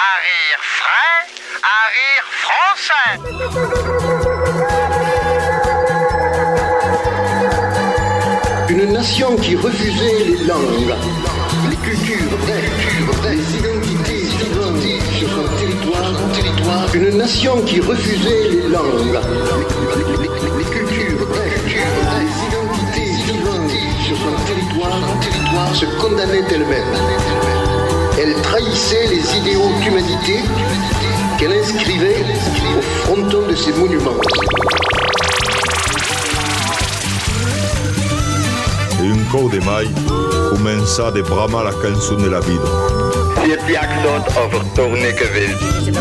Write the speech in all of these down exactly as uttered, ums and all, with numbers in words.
Un rire frais, un rire français. Une nation qui refusait les langues, les cultures, les identités vivantes sur son territoire, son territoire. Une nation qui refusait les langues, les, les, les cultures, les identités vivantes sur son territoire, son territoire, se condamnait elle-même. Elle trahissait les idéaux d'humanité qu'elle inscrivait au fronton de ses monuments. E un cou de mai comença de bramar la cançó de la vida. C'est puis accent over tourner que ville.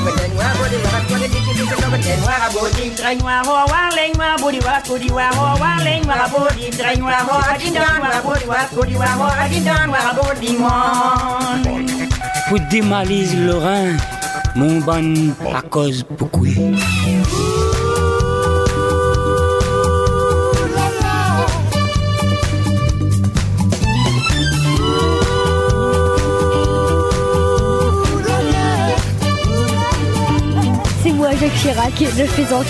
Pour démalise Lorrain, mon ban à cause beaucoup. C'est moi Jacques Chirac, je plaisante.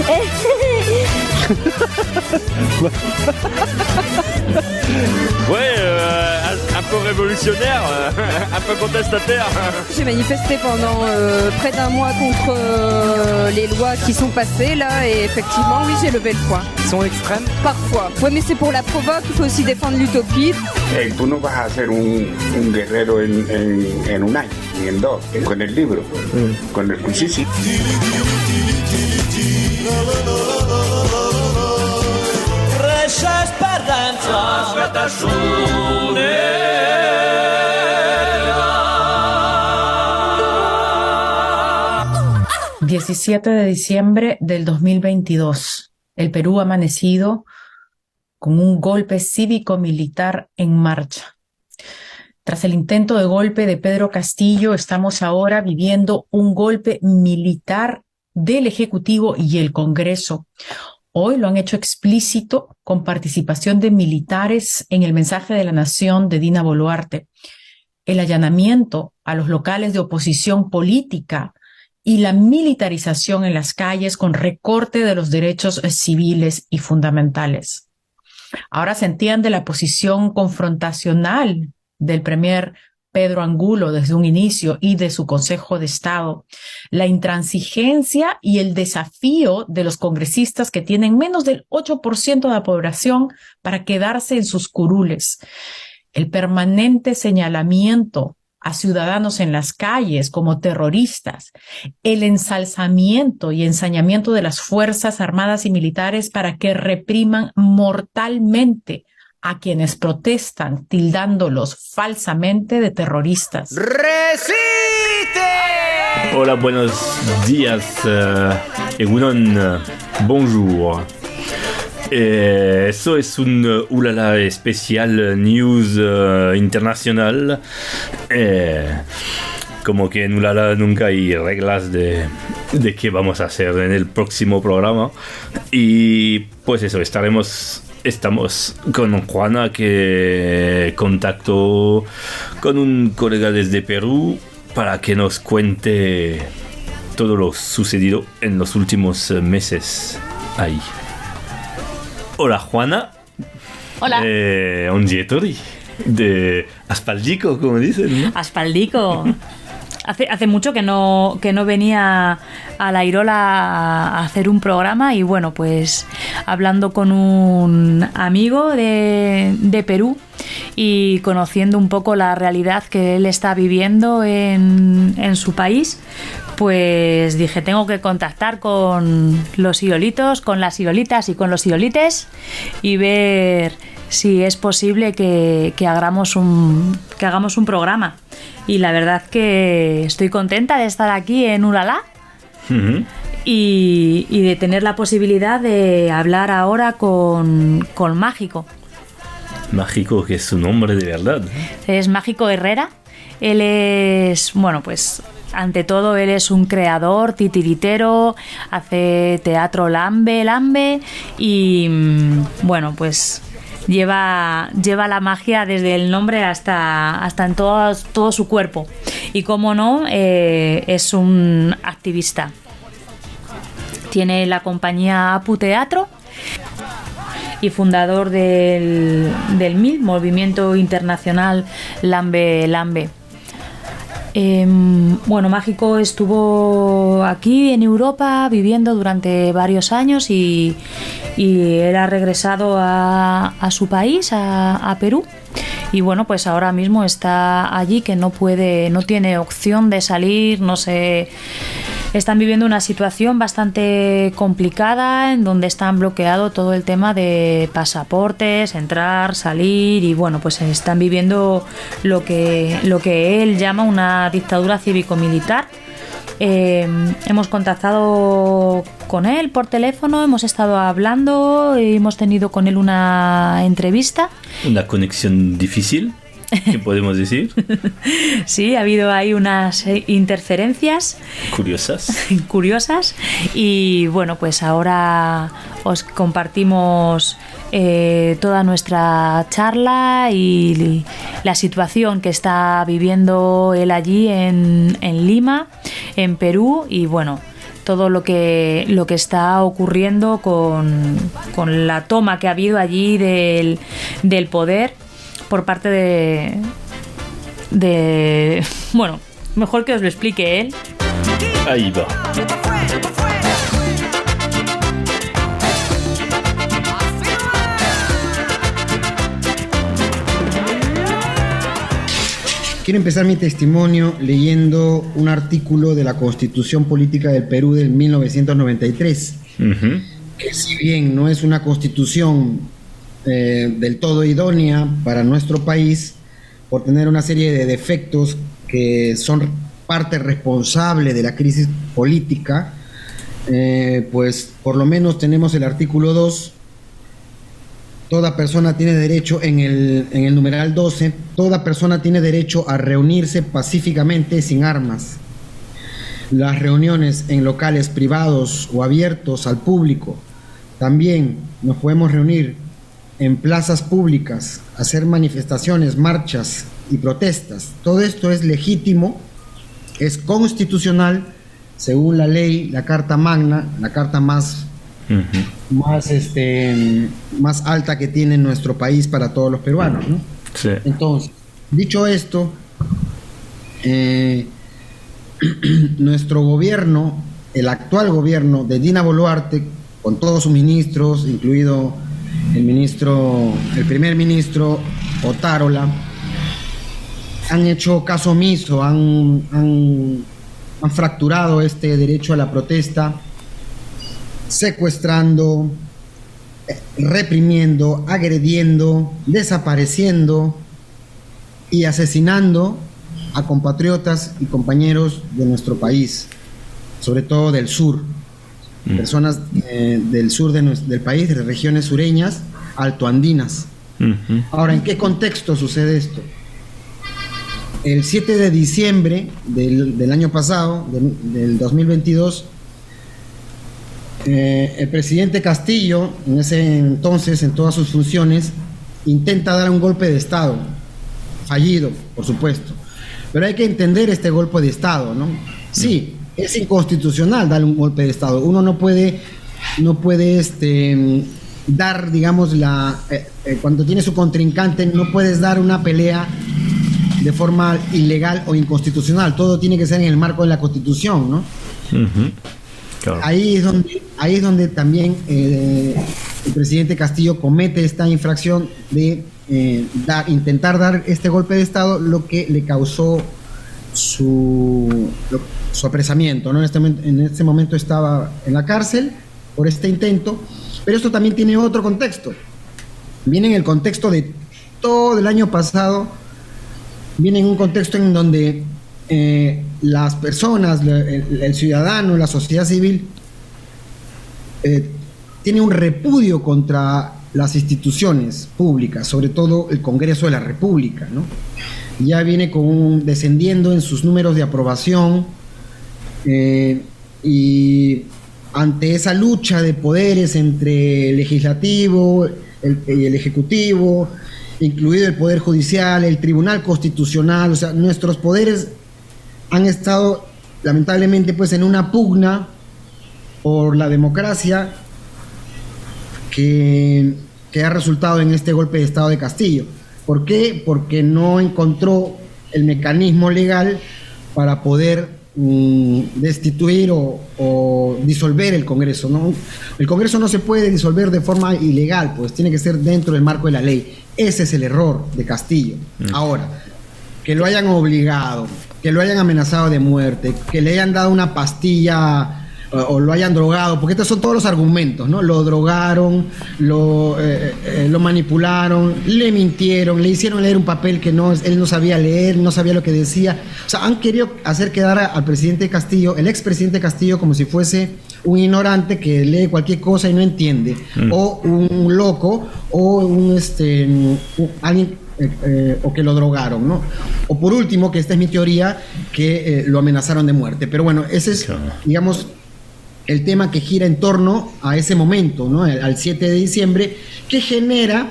Ouais, euh, un, un peu révolutionnaire, euh, un peu contestataire. J'ai manifesté pendant euh, près d'un mois contre euh, les lois qui sont passées là et effectivement oui j'ai levé le poing. Ils sont extrêmes? Parfois. Ouais mais c'est pour la provoque, il faut aussi défendre l'utopie. Hey, tú no vas a ser un, un guerrero en, en, en un año, ni en dos, con el libro, mm. con el cuchillo. diecisiete de diciembre del dos mil veintidós. El Perú ha amanecido con un golpe cívico-militar en marcha. Tras el intento de golpe de Pedro Castillo, estamos ahora viviendo un golpe militar del Ejecutivo y el Congreso. Hoy lo han hecho explícito con participación de militares en el mensaje de la Nación de Dina Boluarte. El allanamiento a los locales de oposición política y la militarización en las calles con recorte de los derechos civiles y fundamentales. Ahora se entiende la posición confrontacional del premier Pedro Angulo desde un inicio y de su Consejo de Estado, la intransigencia y el desafío de los congresistas que tienen menos del ocho por ciento de la población para quedarse en sus curules, el permanente señalamiento a ciudadanos en las calles como terroristas, el ensalzamiento y ensañamiento de las Fuerzas Armadas y Militares para que repriman mortalmente a quienes protestan, tildándolos falsamente de terroristas. ¡Resiste! Hola, buenos días. Uh, egunon, uh, bonjour. Eh, eso es un uh, ulala especial news uh, internacional. Eh, como que en ulala nunca hay reglas de, de qué vamos a hacer en el próximo programa. Y pues eso, estaremos... Estamos con Juana, que contactó con un colega desde Perú para que nos cuente todo lo sucedido en los últimos meses ahí. Hola, Juana. Hola. Eh, Onjetori, de Aspaldico, como dicen, ¿no? Aspaldico. Hace, hace mucho que no, que no venía a la Irola a hacer un programa y bueno, pues hablando con un amigo de, de Perú y conociendo un poco la realidad que él está viviendo en, en su país, pues dije, tengo que contactar con los irolitos, con las irolitas y con los irolites y ver si es posible que, que, hagamos un, que hagamos un programa. Y la verdad que estoy contenta de estar aquí en Ulala uh-huh. y, y de tener la posibilidad de hablar ahora con, con Mágico. Mágico, que es su nombre de verdad. Es Mágico Herrera. Él es, bueno, pues ante todo él es un creador titiritero, hace teatro lambe, lambe y bueno, pues... Lleva, lleva la magia desde el nombre hasta, hasta en todo, todo su cuerpo. y como no, eh, es un activista. Tiene la compañía Apu Teatro y fundador del, del M I L, Movimiento Internacional Lambe Lambe. Eh, bueno, Mágico estuvo aquí en Europa viviendo durante varios años y, y él ha regresado a, a su país, a, a Perú. Y bueno, pues ahora mismo está allí, que no puede, no tiene opción de salir, no sé. Están viviendo una situación bastante complicada en donde están bloqueado todo el tema de pasaportes, entrar, salir, y bueno, pues están viviendo lo que, lo que él llama una dictadura cívico-militar. Eh, hemos contactado con él por teléfono, hemos estado hablando, hemos tenido con él una entrevista. Una conexión difícil, ¿qué podemos decir? Sí, ha habido ahí unas interferencias curiosas. curiosas y bueno, pues ahora os compartimos eh, toda nuestra charla y la situación que está viviendo él allí en, en Lima, en Perú, y bueno, todo lo que lo que está ocurriendo con, con la toma que ha habido allí del, del poder por parte de, de... Bueno, mejor que os lo explique él. Ahí va. Quiero empezar mi testimonio leyendo un artículo de la Constitución Política del Perú del mil novecientos noventa y tres, uh-huh. que si bien no es una constitución eh, del todo idónea para nuestro país, por tener una serie de defectos que son parte responsable de la crisis política, eh, pues por lo menos tenemos el artículo dos. Toda persona tiene derecho, en el, en el numeral doce, toda persona tiene derecho a reunirse pacíficamente sin armas. Las reuniones en locales privados o abiertos al público, también nos podemos reunir en plazas públicas, hacer manifestaciones, marchas y protestas. Todo esto es legítimo, es constitucional, según la ley, la Carta Magna, la carta más Uh-huh. más este más alta que tiene nuestro país para todos los peruanos, ¿no? Sí. Entonces, dicho esto, eh, nuestro gobierno, el actual gobierno de Dina Boluarte, con todos sus ministros, incluido el ministro, el primer ministro Otárola, han hecho caso omiso, han, han, han fracturado este derecho a la protesta, secuestrando, reprimiendo, agrediendo, desapareciendo y asesinando a compatriotas y compañeros de nuestro país, sobre todo del sur, mm. personas eh, del sur de nuestro, del país, de las regiones sureñas, altoandinas. Mm-hmm. Ahora, ¿en qué contexto sucede esto? El siete de diciembre del, del año pasado, del, del dos mil veintidós, Eh, el presidente Castillo, en ese entonces, en todas sus funciones, intenta dar un golpe de Estado, fallido, por supuesto, pero hay que entender este golpe de Estado, ¿no? Sí, es inconstitucional dar un golpe de Estado. Uno no puede, no puede este, dar, digamos, la eh, eh, cuando tiene su contrincante, no puedes dar una pelea de forma ilegal o inconstitucional. Todo tiene que ser en el marco de la Constitución, ¿no? Uh-huh. Claro. Ahí es donde, ahí es donde también eh, el presidente Castillo comete esta infracción de eh, da, intentar dar este golpe de Estado, lo que le causó su, lo, su apresamiento, ¿no? En este, en este momento estaba en la cárcel por este intento, pero esto también tiene otro contexto. Viene en el contexto de todo el año pasado, viene en un contexto en donde Eh, las personas, el, el ciudadano, la sociedad civil eh, tiene un repudio contra las instituciones públicas, sobre todo el Congreso de la República, ¿no? Ya viene con un, descendiendo en sus números de aprobación eh, y ante esa lucha de poderes entre el legislativo el, el ejecutivo, incluido el Poder Judicial, el Tribunal Constitucional, o sea, nuestros poderes han estado lamentablemente pues en una pugna por la democracia que, que ha resultado en este golpe de estado de Castillo. ¿Por qué? Porque no encontró el mecanismo legal para poder mm, destituir o, o disolver el Congreso, ¿no? El Congreso no se puede disolver de forma ilegal, pues tiene que ser dentro del marco de la ley. Ese es el error de Castillo. Mm. Ahora, que lo hayan obligado, que lo hayan amenazado de muerte, que le hayan dado una pastilla o lo hayan drogado, porque estos son todos los argumentos, ¿no? Lo drogaron, lo, eh, eh, lo manipularon, le mintieron, le hicieron leer un papel que no, él no sabía leer, no sabía lo que decía. O sea, han querido hacer quedar al presidente Castillo, el expresidente Castillo, como si fuese un ignorante que lee cualquier cosa y no entiende, mm. o un loco, o un, este, un, alguien... Eh, eh, o que lo drogaron, ¿no? O por último, que esta es mi teoría, que eh, lo amenazaron de muerte. Pero bueno, ese es, digamos, el tema que gira en torno a ese momento, ¿no? Al siete de diciembre, que genera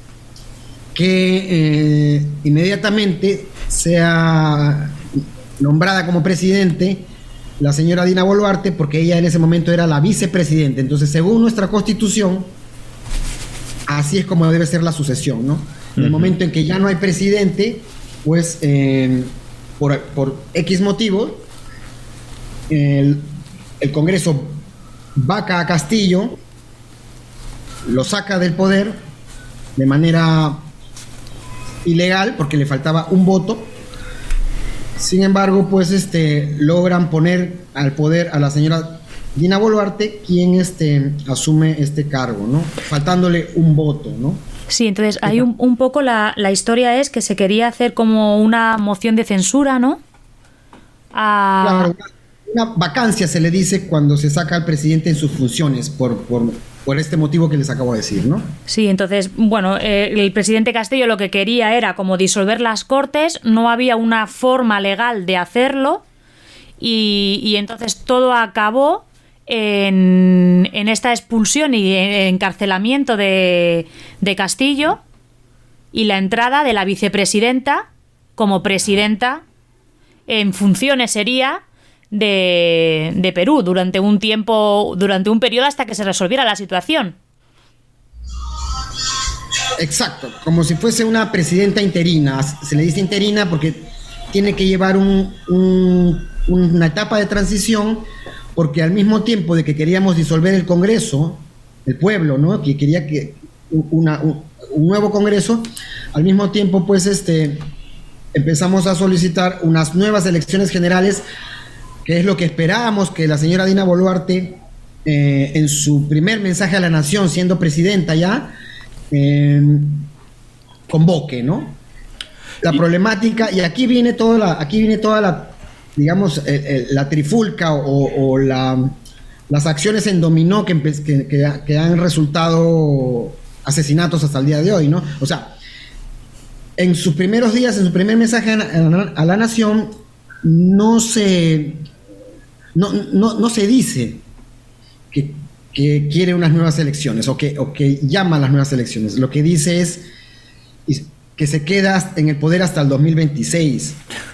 que eh, inmediatamente sea nombrada como presidente la señora Dina Boluarte, porque ella en ese momento era la vicepresidenta. Entonces, según nuestra Constitución, así es como debe ser la sucesión, ¿no? En el momento en que ya no hay presidente, pues eh, por, por X motivo, el, el Congreso vaca a Castillo, lo saca del poder de manera ilegal porque le faltaba un voto. Sin embargo, pues este logran poner al poder a la señora Dina Boluarte, quien este asume este cargo, ¿no? Faltándole un voto, ¿no? Sí, entonces hay un, un poco la, la historia es que se quería hacer como una moción de censura, ¿no? A... Claro, una, una vacancia se le dice cuando se saca al presidente en sus funciones por, por, por este motivo que les acabo de decir, ¿no? Sí, entonces, bueno, eh, el presidente Castillo lo que quería era como disolver las Cortes, no había una forma legal de hacerlo y, y entonces todo acabó En, en esta expulsión y encarcelamiento de, de Castillo y la entrada de la vicepresidenta como presidenta en funciones sería de, de Perú durante un tiempo, durante un periodo hasta que se resolviera la situación. Exacto, como si fuese una presidenta interina. Se le dice interina porque tiene que llevar un, un, una etapa de transición, porque al mismo tiempo de que queríamos disolver el Congreso, el pueblo, ¿no? Que quería que una, un, un nuevo Congreso, al mismo tiempo, pues, este, empezamos a solicitar unas nuevas elecciones generales, que es lo que esperábamos que la señora Dina Boluarte, eh, en su primer mensaje a la nación, siendo presidenta ya, eh, convoque, ¿no? La y... problemática, y aquí viene toda la, aquí viene toda la digamos, el, el, la trifulca o, o la, las acciones en dominó que, que, que, que han resultado asesinatos hasta el día de hoy, ¿no? O sea, en sus primeros días, en su primer mensaje a, a, a la nación, no se, no, no, no se dice que, que quiere unas nuevas elecciones o que, o que llama a las nuevas elecciones. Lo que dice es que se queda en el poder hasta el dos mil veintiséis,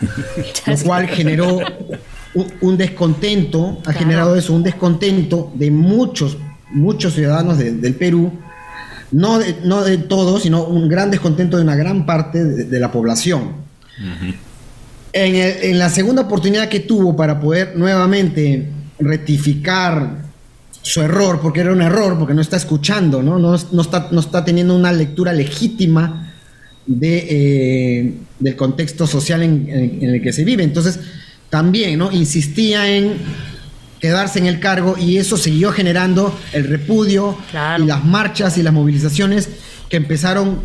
lo cual generó un, un descontento, ha claro. generado eso, un descontento de muchos, muchos ciudadanos de, del Perú, no de, no de todos, sino un gran descontento de una gran parte de, de la población. Uh-huh. En, el, en la segunda oportunidad que tuvo para poder nuevamente rectificar su error, porque era un error, porque no está escuchando, no, no, no, está, no está teniendo una lectura legítima de, eh, del contexto social en, en, en el que se vive. Entonces también, ¿no?, insistía en quedarse en el cargo, y eso siguió generando el repudio, claro, y las marchas y las movilizaciones que empezaron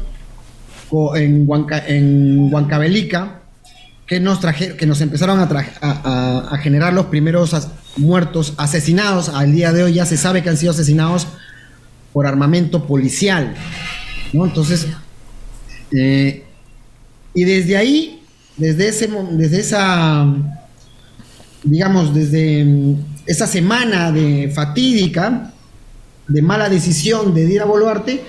en, Huanca, en Huancavelica, que nos, traje, que nos empezaron a, tra- a, a, a generar los primeros as- muertos, asesinados. Al día de hoy ya se sabe que han sido asesinados por armamento policial, ¿no? Entonces Eh, y desde ahí, desde ese, desde esa, digamos, desde esa semana de fatídica, de mala decisión de Dina Boluarte,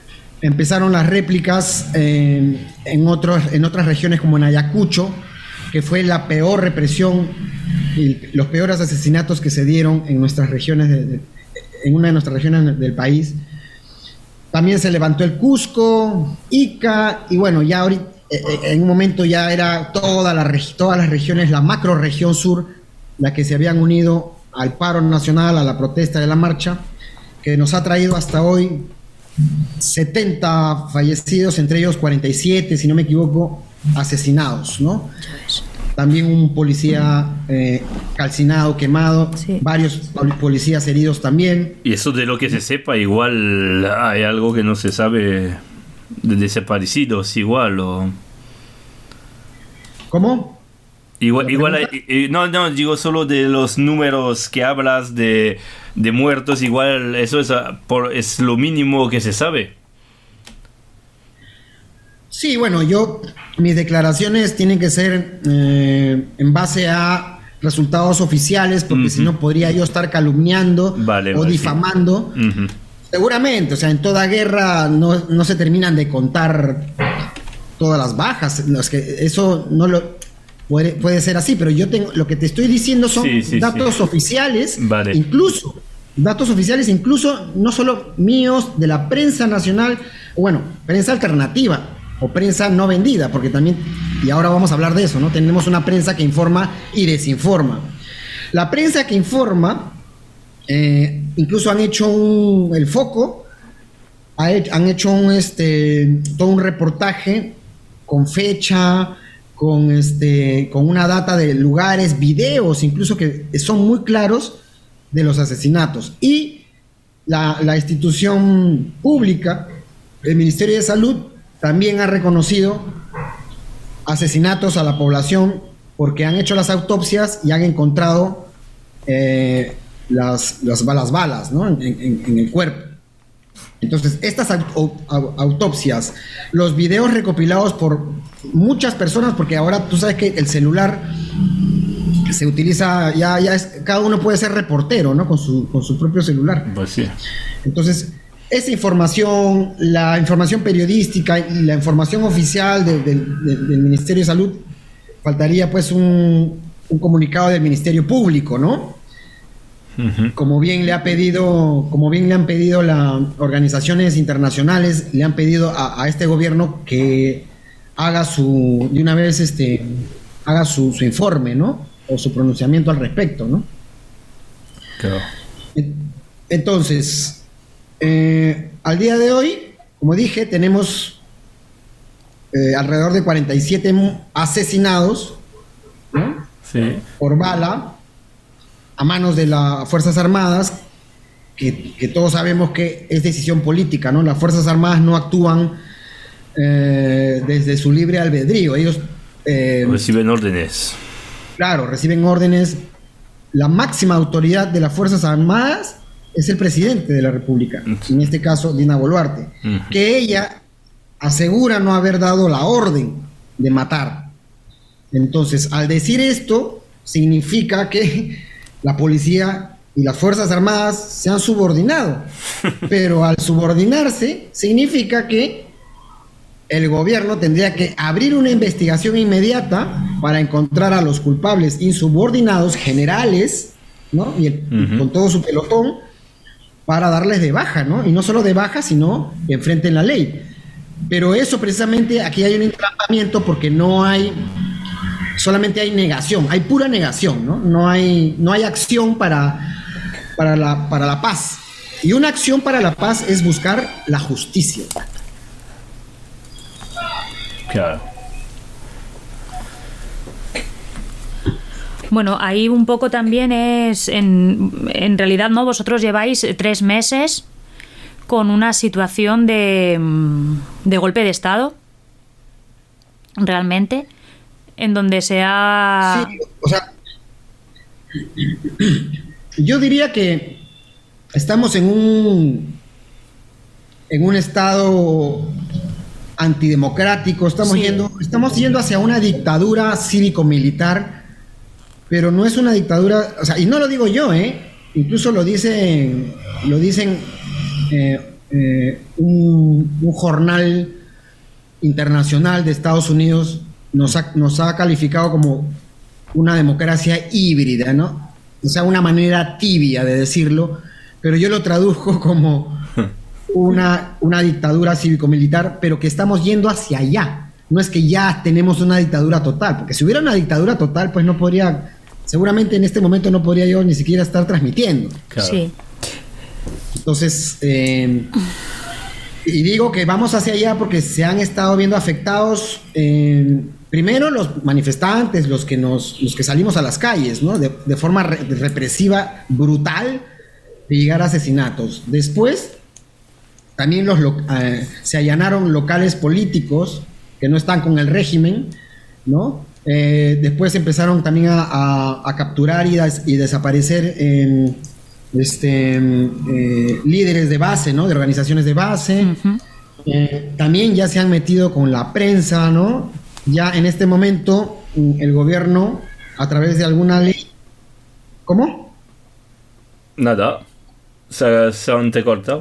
empezaron las réplicas eh, en otros, en otras regiones como en Ayacucho, que que fue la peor represión y los peores asesinatos que se dieron en nuestras regiones, de, de, en una de nuestras regiones del país. También se levantó el Cusco, Ica, y bueno, ya ahorita, en un momento ya era toda la, todas las regiones, la macro región sur, la que se habían unido al paro nacional, a la protesta de la marcha, que nos ha traído hasta hoy setenta fallecidos, entre ellos cuarenta y siete, si no me equivoco, asesinados, ¿no? También un policía eh, calcinado, quemado, sí. Varios policías heridos también. Y eso de lo que se sepa, igual hay algo que no se sabe de desaparecidos, igual, o... ¿Cómo? Igual, igual hay, no, no, digo solo de los números que hablas de, de muertos, igual eso es, por, es lo mínimo que se sabe. Sí, bueno, yo, mis declaraciones tienen que ser eh, en base a resultados oficiales, porque uh-huh. si no podría yo estar calumniando vale, o vale, difamando. Sí. Uh-huh. Seguramente, o sea, en toda guerra no, no se terminan de contar todas las bajas. No, es que eso no lo puede, puede ser así, pero yo tengo, lo que te estoy diciendo son sí, sí, datos sí. oficiales, vale. incluso datos oficiales, incluso no solo míos, de la prensa nacional, bueno, prensa alternativa o prensa no vendida, porque también, y ahora vamos a hablar de eso, ¿no? Tenemos una prensa que informa y desinforma. La prensa que informa, eh, incluso han hecho un, el Foco, ha hecho, han hecho un, este, todo un reportaje con fecha, con, este, con una data de lugares, videos, incluso que son muy claros de los asesinatos. Y la, la institución pública, el Ministerio de Salud, también ha reconocido asesinatos a la población porque han hecho las autopsias y han encontrado eh, las, las, las balas, ¿no? en, en, en el cuerpo. Entonces, estas autopsias, los videos recopilados por muchas personas, porque ahora tú sabes que el celular se utiliza, ya, ya es, cada uno puede ser reportero, ¿no? Con su, con su propio celular. Pues sí. Entonces, esa información, la información periodística y la información oficial de, de, de, del Ministerio de Salud, faltaría pues un, un comunicado del Ministerio Público, ¿no? Uh-huh. Como bien le ha pedido, como bien le han pedido las organizaciones internacionales, le han pedido a, a este gobierno que haga su, de una vez, este, haga su, su informe, ¿no? O su pronunciamiento al respecto, ¿no? Claro. Entonces, eh, al día de hoy, como dije, tenemos eh, alrededor de cuarenta y siete asesinados, ¿no? Sí. Por bala, a manos de las Fuerzas Armadas, que, que todos sabemos que es decisión política, ¿no? Las Fuerzas Armadas no actúan eh, desde su libre albedrío, ellos eh, reciben órdenes. Claro, reciben órdenes. La máxima autoridad de las Fuerzas Armadas es el presidente de la República, uh-huh. en este caso Dina Boluarte, uh-huh. que ella asegura no haber dado la orden de matar. Entonces, al decir esto, significa que la policía y las Fuerzas Armadas se han subordinado, pero al subordinarse significa que el gobierno tendría que abrir una investigación inmediata para encontrar a los culpables insubordinados, generales, ¿no? Y el, uh-huh. con todo su pelotón, para darles de baja, ¿no? Y no solo de baja, sino que enfrenten la ley. Pero eso precisamente, aquí hay un entrampamiento porque no hay... solamente hay negación, hay pura negación, ¿no? No hay, no hay acción para, para, la, para la paz. Y una acción para la paz es buscar la justicia. Claro. Bueno, ahí un poco también es, en, en realidad, ¿no? Vosotros lleváis tres meses con una situación de, de golpe de Estado, realmente, en donde se ha... Sí, o sea, yo diría que estamos en un en un estado antidemocrático, estamos sí. yendo estamos yendo hacia una dictadura cívico-militar, pero no es una dictadura, o sea, y no lo digo yo, eh, incluso lo dicen lo dicen eh, eh, un, un jornal internacional de Estados Unidos nos ha, nos ha calificado como una democracia híbrida, ¿no? O sea, una manera tibia de decirlo, pero yo lo traduzco como una, una dictadura cívico-militar, pero que estamos yendo hacia allá. No es que ya tenemos una dictadura total, porque si hubiera una dictadura total, pues no podría, seguramente en este momento no podría yo ni siquiera estar transmitiendo. Claro. Sí. Entonces, eh, y digo que vamos hacia allá porque se han estado viendo afectados, eh, primero los manifestantes, los que nos, los que salimos a las calles, ¿no? De, de forma re- represiva, brutal, de llegar a asesinatos. Después, también los lo- eh, se allanaron locales políticos que no están con el régimen, ¿no? Eh, después empezaron también a, a, a capturar y, des- y desaparecer eh, este, eh, líderes de base, ¿no? De organizaciones de base. Uh-huh. Eh, también ya se han metido con la prensa, ¿no? Ya en este momento el gobierno, a través de alguna ley... ¿Cómo? Nada. Se, se han cortado.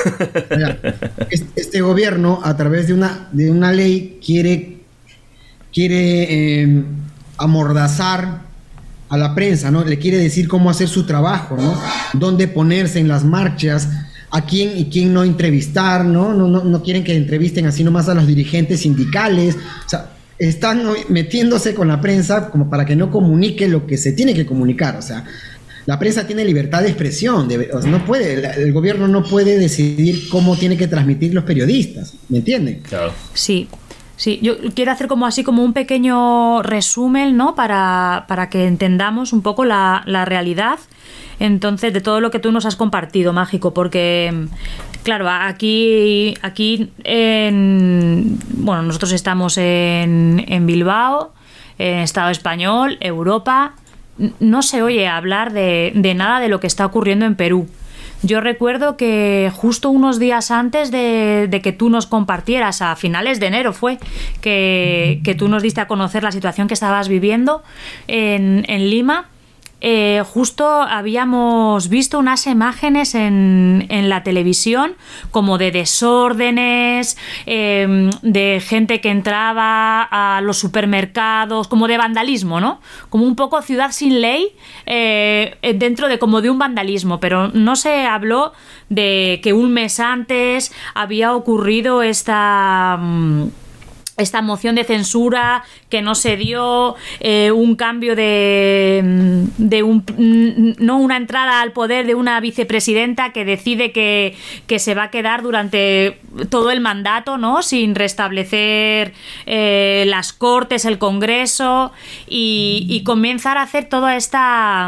Este gobierno, a través de una, de una ley, quiere, quiere eh, amordazar a la prensa, ¿no? Le quiere decir cómo hacer su trabajo, ¿no? Dónde ponerse en las marchas, a quién y quién no entrevistar, ¿no? No, no, no quieren que entrevisten así nomás a los dirigentes sindicales. O sea, están metiéndose con la prensa como para que no comunique lo que se tiene que comunicar. O sea, la prensa tiene libertad de expresión, de, o sea, no puede, el, el gobierno no puede decidir cómo tiene que transmitir los periodistas, ¿me entienden? Claro. Sí. Sí, yo quiero hacer como así como un pequeño resumen, ¿no? Para, para que entendamos un poco la, la realidad, entonces, de todo lo que tú nos has compartido, Mágico, porque, claro, aquí, aquí en, bueno, nosotros estamos en, en Bilbao, en Estado español, Europa, no se oye hablar de, de nada de lo que está ocurriendo en Perú. Yo recuerdo que justo unos días antes de, de que tú nos compartieras, a finales de enero fue, que, que tú nos diste a conocer la situación que estabas viviendo en, en Lima, eh, justo habíamos visto unas imágenes en, en la televisión como de desórdenes, eh, de gente que entraba a los supermercados, como de vandalismo, ¿no? Como un poco ciudad sin ley, eh, dentro de como de un vandalismo, pero no se habló de que un mes antes había ocurrido esta... esta moción de censura que no se dio, eh, un cambio de, de un, no una entrada al poder de una vicepresidenta que decide que, que se va a quedar durante todo el mandato, ¿no? Sin restablecer eh, las Cortes, el Congreso y, y comenzar a hacer toda esta...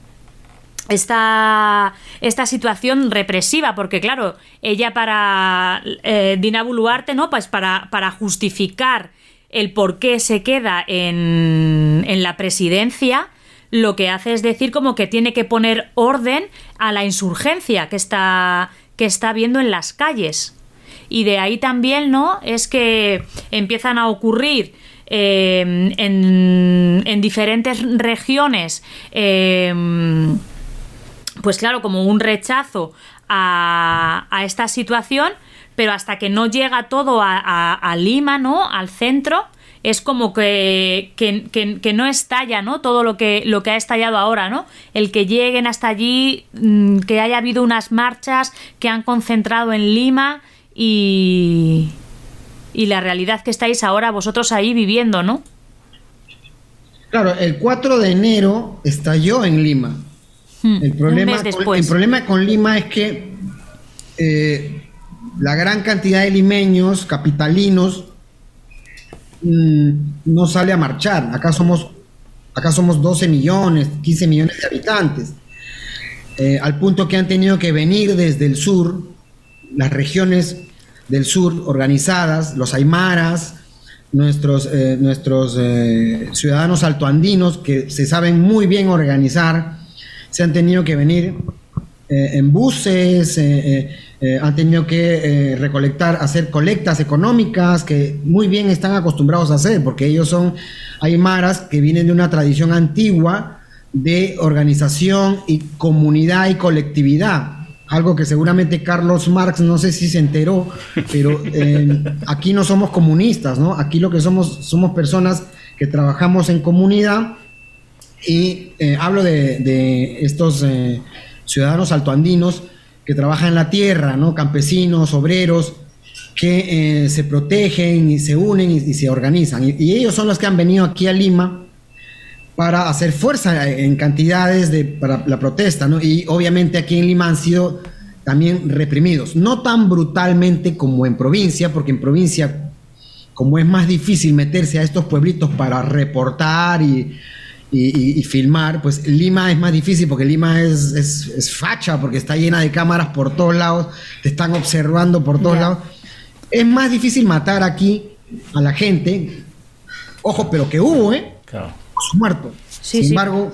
Esta, esta situación represiva, porque claro, ella para eh, Dina Boluarte, ¿no? Pues para, para justificar el por qué se queda en, en la presidencia, lo que hace es decir como que tiene que poner orden a la insurgencia que está, que está habiendo en las calles. Y de ahí también, ¿no? Es que empiezan a ocurrir eh, en, en diferentes regiones eh, pues claro, como un rechazo a, a esta situación, pero hasta que no llega todo a, a, a Lima, ¿no? Al centro, es como que, que, que, que no estalla, ¿no? Todo lo que, lo que ha estallado ahora, ¿no? El que lleguen hasta allí, que haya habido unas marchas que han concentrado en Lima y, y la realidad que estáis ahora vosotros ahí viviendo, ¿no? Claro, el cuatro de enero estalló en Lima. El problema, con, el problema con Lima es que eh, la gran cantidad de limeños, capitalinos, mmm, no sale a marchar. Acá somos, acá somos doce millones, quince millones de habitantes. Eh, al punto que han tenido que venir desde el sur, las regiones del sur organizadas, los aymaras, nuestros, eh, nuestros eh, ciudadanos altoandinos que se saben muy bien organizar, se han tenido que venir eh, en buses, eh, eh, eh, han tenido que eh, recolectar, hacer colectas económicas que muy bien están acostumbrados a hacer, porque ellos son aymaras que vienen de una tradición antigua de organización y comunidad y colectividad. algo que seguramente Carlos Marx no sé si se enteró, pero eh, aquí no somos comunistas, ¿no? Aquí lo que somos somos personas que trabajamos en comunidad y eh, hablo de, de estos eh, ciudadanos altoandinos que trabajan en la tierra, ¿no? Campesinos, obreros, que eh, se protegen y se unen y, y se organizan. Y, y ellos son los que han venido aquí a Lima para hacer fuerza en cantidades de, para la protesta, ¿no? Y obviamente aquí en Lima han sido también reprimidos, no tan brutalmente como en provincia, porque en provincia, como es más difícil meterse a estos pueblitos para reportar y, y, y, y filmar, pues Lima es más difícil porque Lima es, es, es facha, porque está llena de cámaras por todos lados, te están observando por todos yeah. lados. Es más difícil matar aquí a la gente, ojo, pero que hubo, ¿eh? Claro. Muertos. Sí, Sin sí. embargo,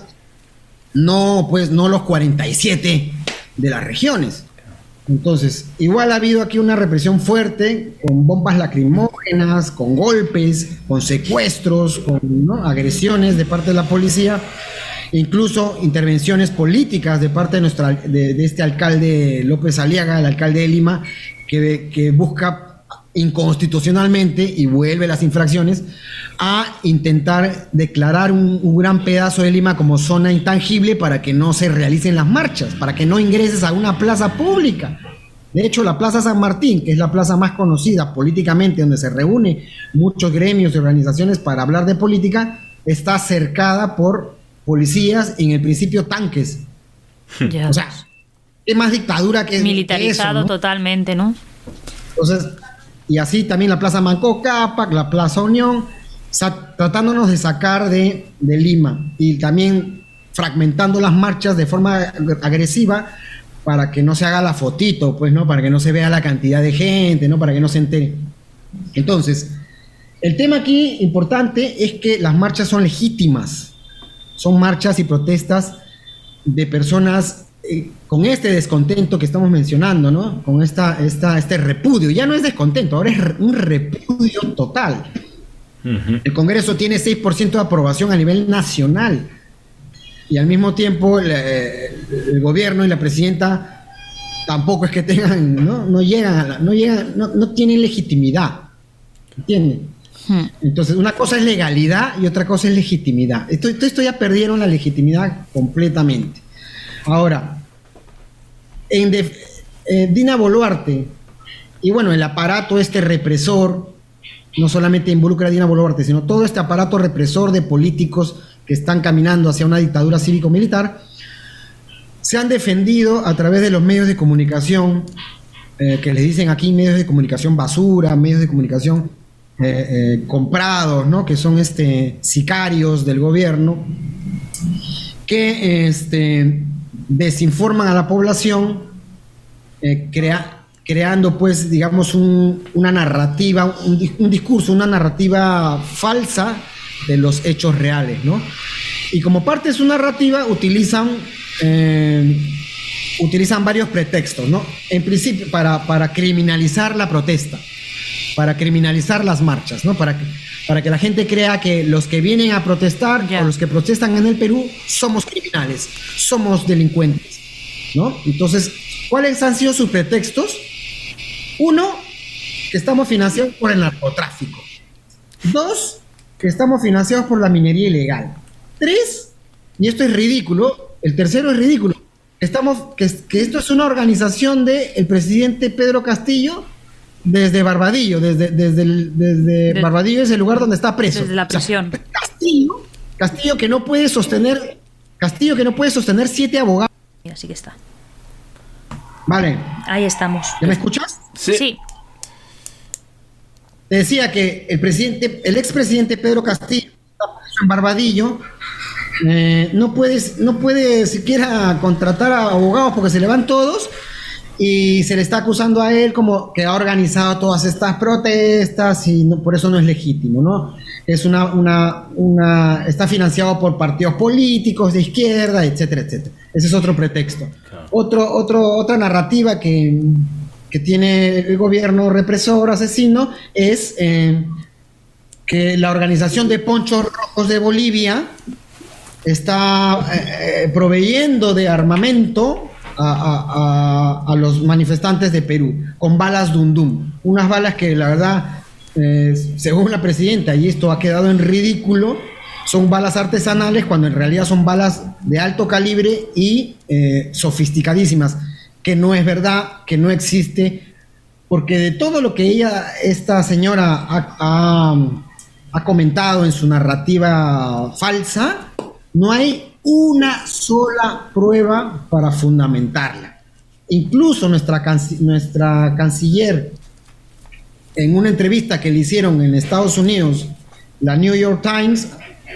no, pues, no los cuarenta y siete de las regiones. Entonces, igual ha habido aquí una represión fuerte, con bombas lacrimógenas, con golpes, con secuestros, con ¿no? agresiones de parte de la policía, incluso intervenciones políticas de parte de, nuestra, de, de este alcalde López Aliaga, el alcalde de Lima, que, que busca inconstitucionalmente, y vuelve las infracciones, a intentar declarar un, un gran pedazo de Lima como zona intangible para que no se realicen las marchas, para que no ingreses a una plaza pública. De hecho, la Plaza San Martín, que es la plaza más conocida políticamente, donde se reúnen muchos gremios y organizaciones para hablar de política, está cercada por policías y en el principio tanques. Ya. O sea, es más dictadura que militarizado que eso, ¿no? Totalmente, ¿no? Entonces, y así también la Plaza Manco Cápac, la Plaza Unión, sa- tratándonos de sacar de, de Lima y también fragmentando las marchas de forma agresiva para que no se haga la fotito, pues, ¿no? Para que no se vea la cantidad de gente, ¿no? Para que no se entere. Entonces, el tema aquí importante es que las marchas son legítimas. Son marchas y protestas de personas eh, con este descontento que estamos mencionando, ¿no? Con esta, esta, este repudio. Ya no es descontento, ahora es un repudio total. Uh-huh. El Congreso tiene seis por ciento de aprobación a nivel nacional. Y al mismo tiempo el, el gobierno y la presidenta tampoco es que tengan, no, no llegan, a la, no llegan, no, no tienen legitimidad, ¿entienden? Hmm. Entonces una cosa es legalidad y otra cosa es legitimidad. Esto, esto ya perdieron la legitimidad completamente. Ahora, en def, eh, Dina Boluarte y bueno, el aparato este represor, no solamente involucra a Dina Boluarte, sino todo este aparato represor de políticos que están caminando hacia una dictadura cívico-militar, se han defendido a través de los medios de comunicación, eh, que les dicen aquí medios de comunicación basura, medios de comunicación eh, eh, comprados, ¿no? Que son este, sicarios del gobierno, que este, desinforman a la población, eh, crea, creando, pues, digamos, un, una narrativa, un, un discurso, una narrativa falsa de los hechos reales, ¿no? Y como parte de su narrativa utilizan eh, utilizan varios pretextos, ¿no? En principio para, para criminalizar la protesta, para criminalizar las marchas, ¿no? Para que, para que la gente crea que los que vienen a protestar yeah. o los que protestan en el Perú somos criminales, somos delincuentes, ¿no? Entonces, ¿cuáles han sido sus pretextos? Uno, que estamos financiados por el narcotráfico. Dos, que estamos financiados por la minería ilegal. Tres, y esto es ridículo, el tercero es ridículo, estamos, que, que esto es una organización del presidente Pedro Castillo desde Barbadillo, desde, desde, el, desde de, Barbadillo es el lugar donde está preso. Desde la prisión. O sea, Castillo, Castillo que no puede sostener, Castillo que no puede sostener siete abogados. Así que está. Vale. Ahí estamos. ¿Ya me escuchas? Sí. Sí. Te decía que el presidente, el expresidente Pedro Castillo, en Barbadillo, eh, no puede, no puede siquiera contratar a abogados porque se le van todos y se le está acusando a él como que ha organizado todas estas protestas y no, por eso no es legítimo, ¿no? Es una, una, una, está financiado por partidos políticos de izquierda, etcétera, etcétera. Ese es otro pretexto. Claro. Otro, otro, otra narrativa que que tiene el gobierno represor, asesino, es eh, que la organización de Ponchos Rojos de Bolivia está eh, proveyendo de armamento a, a, a, a los manifestantes de Perú con balas Dum Dum. Unas balas que la verdad, eh, según la presidenta, y esto ha quedado en ridículo, son balas artesanales cuando en realidad son balas de alto calibre y eh, sofisticadísimas, que no es verdad, que no existe, porque de todo lo que ella, esta señora ha, ha, ha comentado en su narrativa falsa, no hay una sola prueba para fundamentarla. Incluso nuestra, nuestra canciller, en una entrevista que le hicieron en Estados Unidos, la New York Times,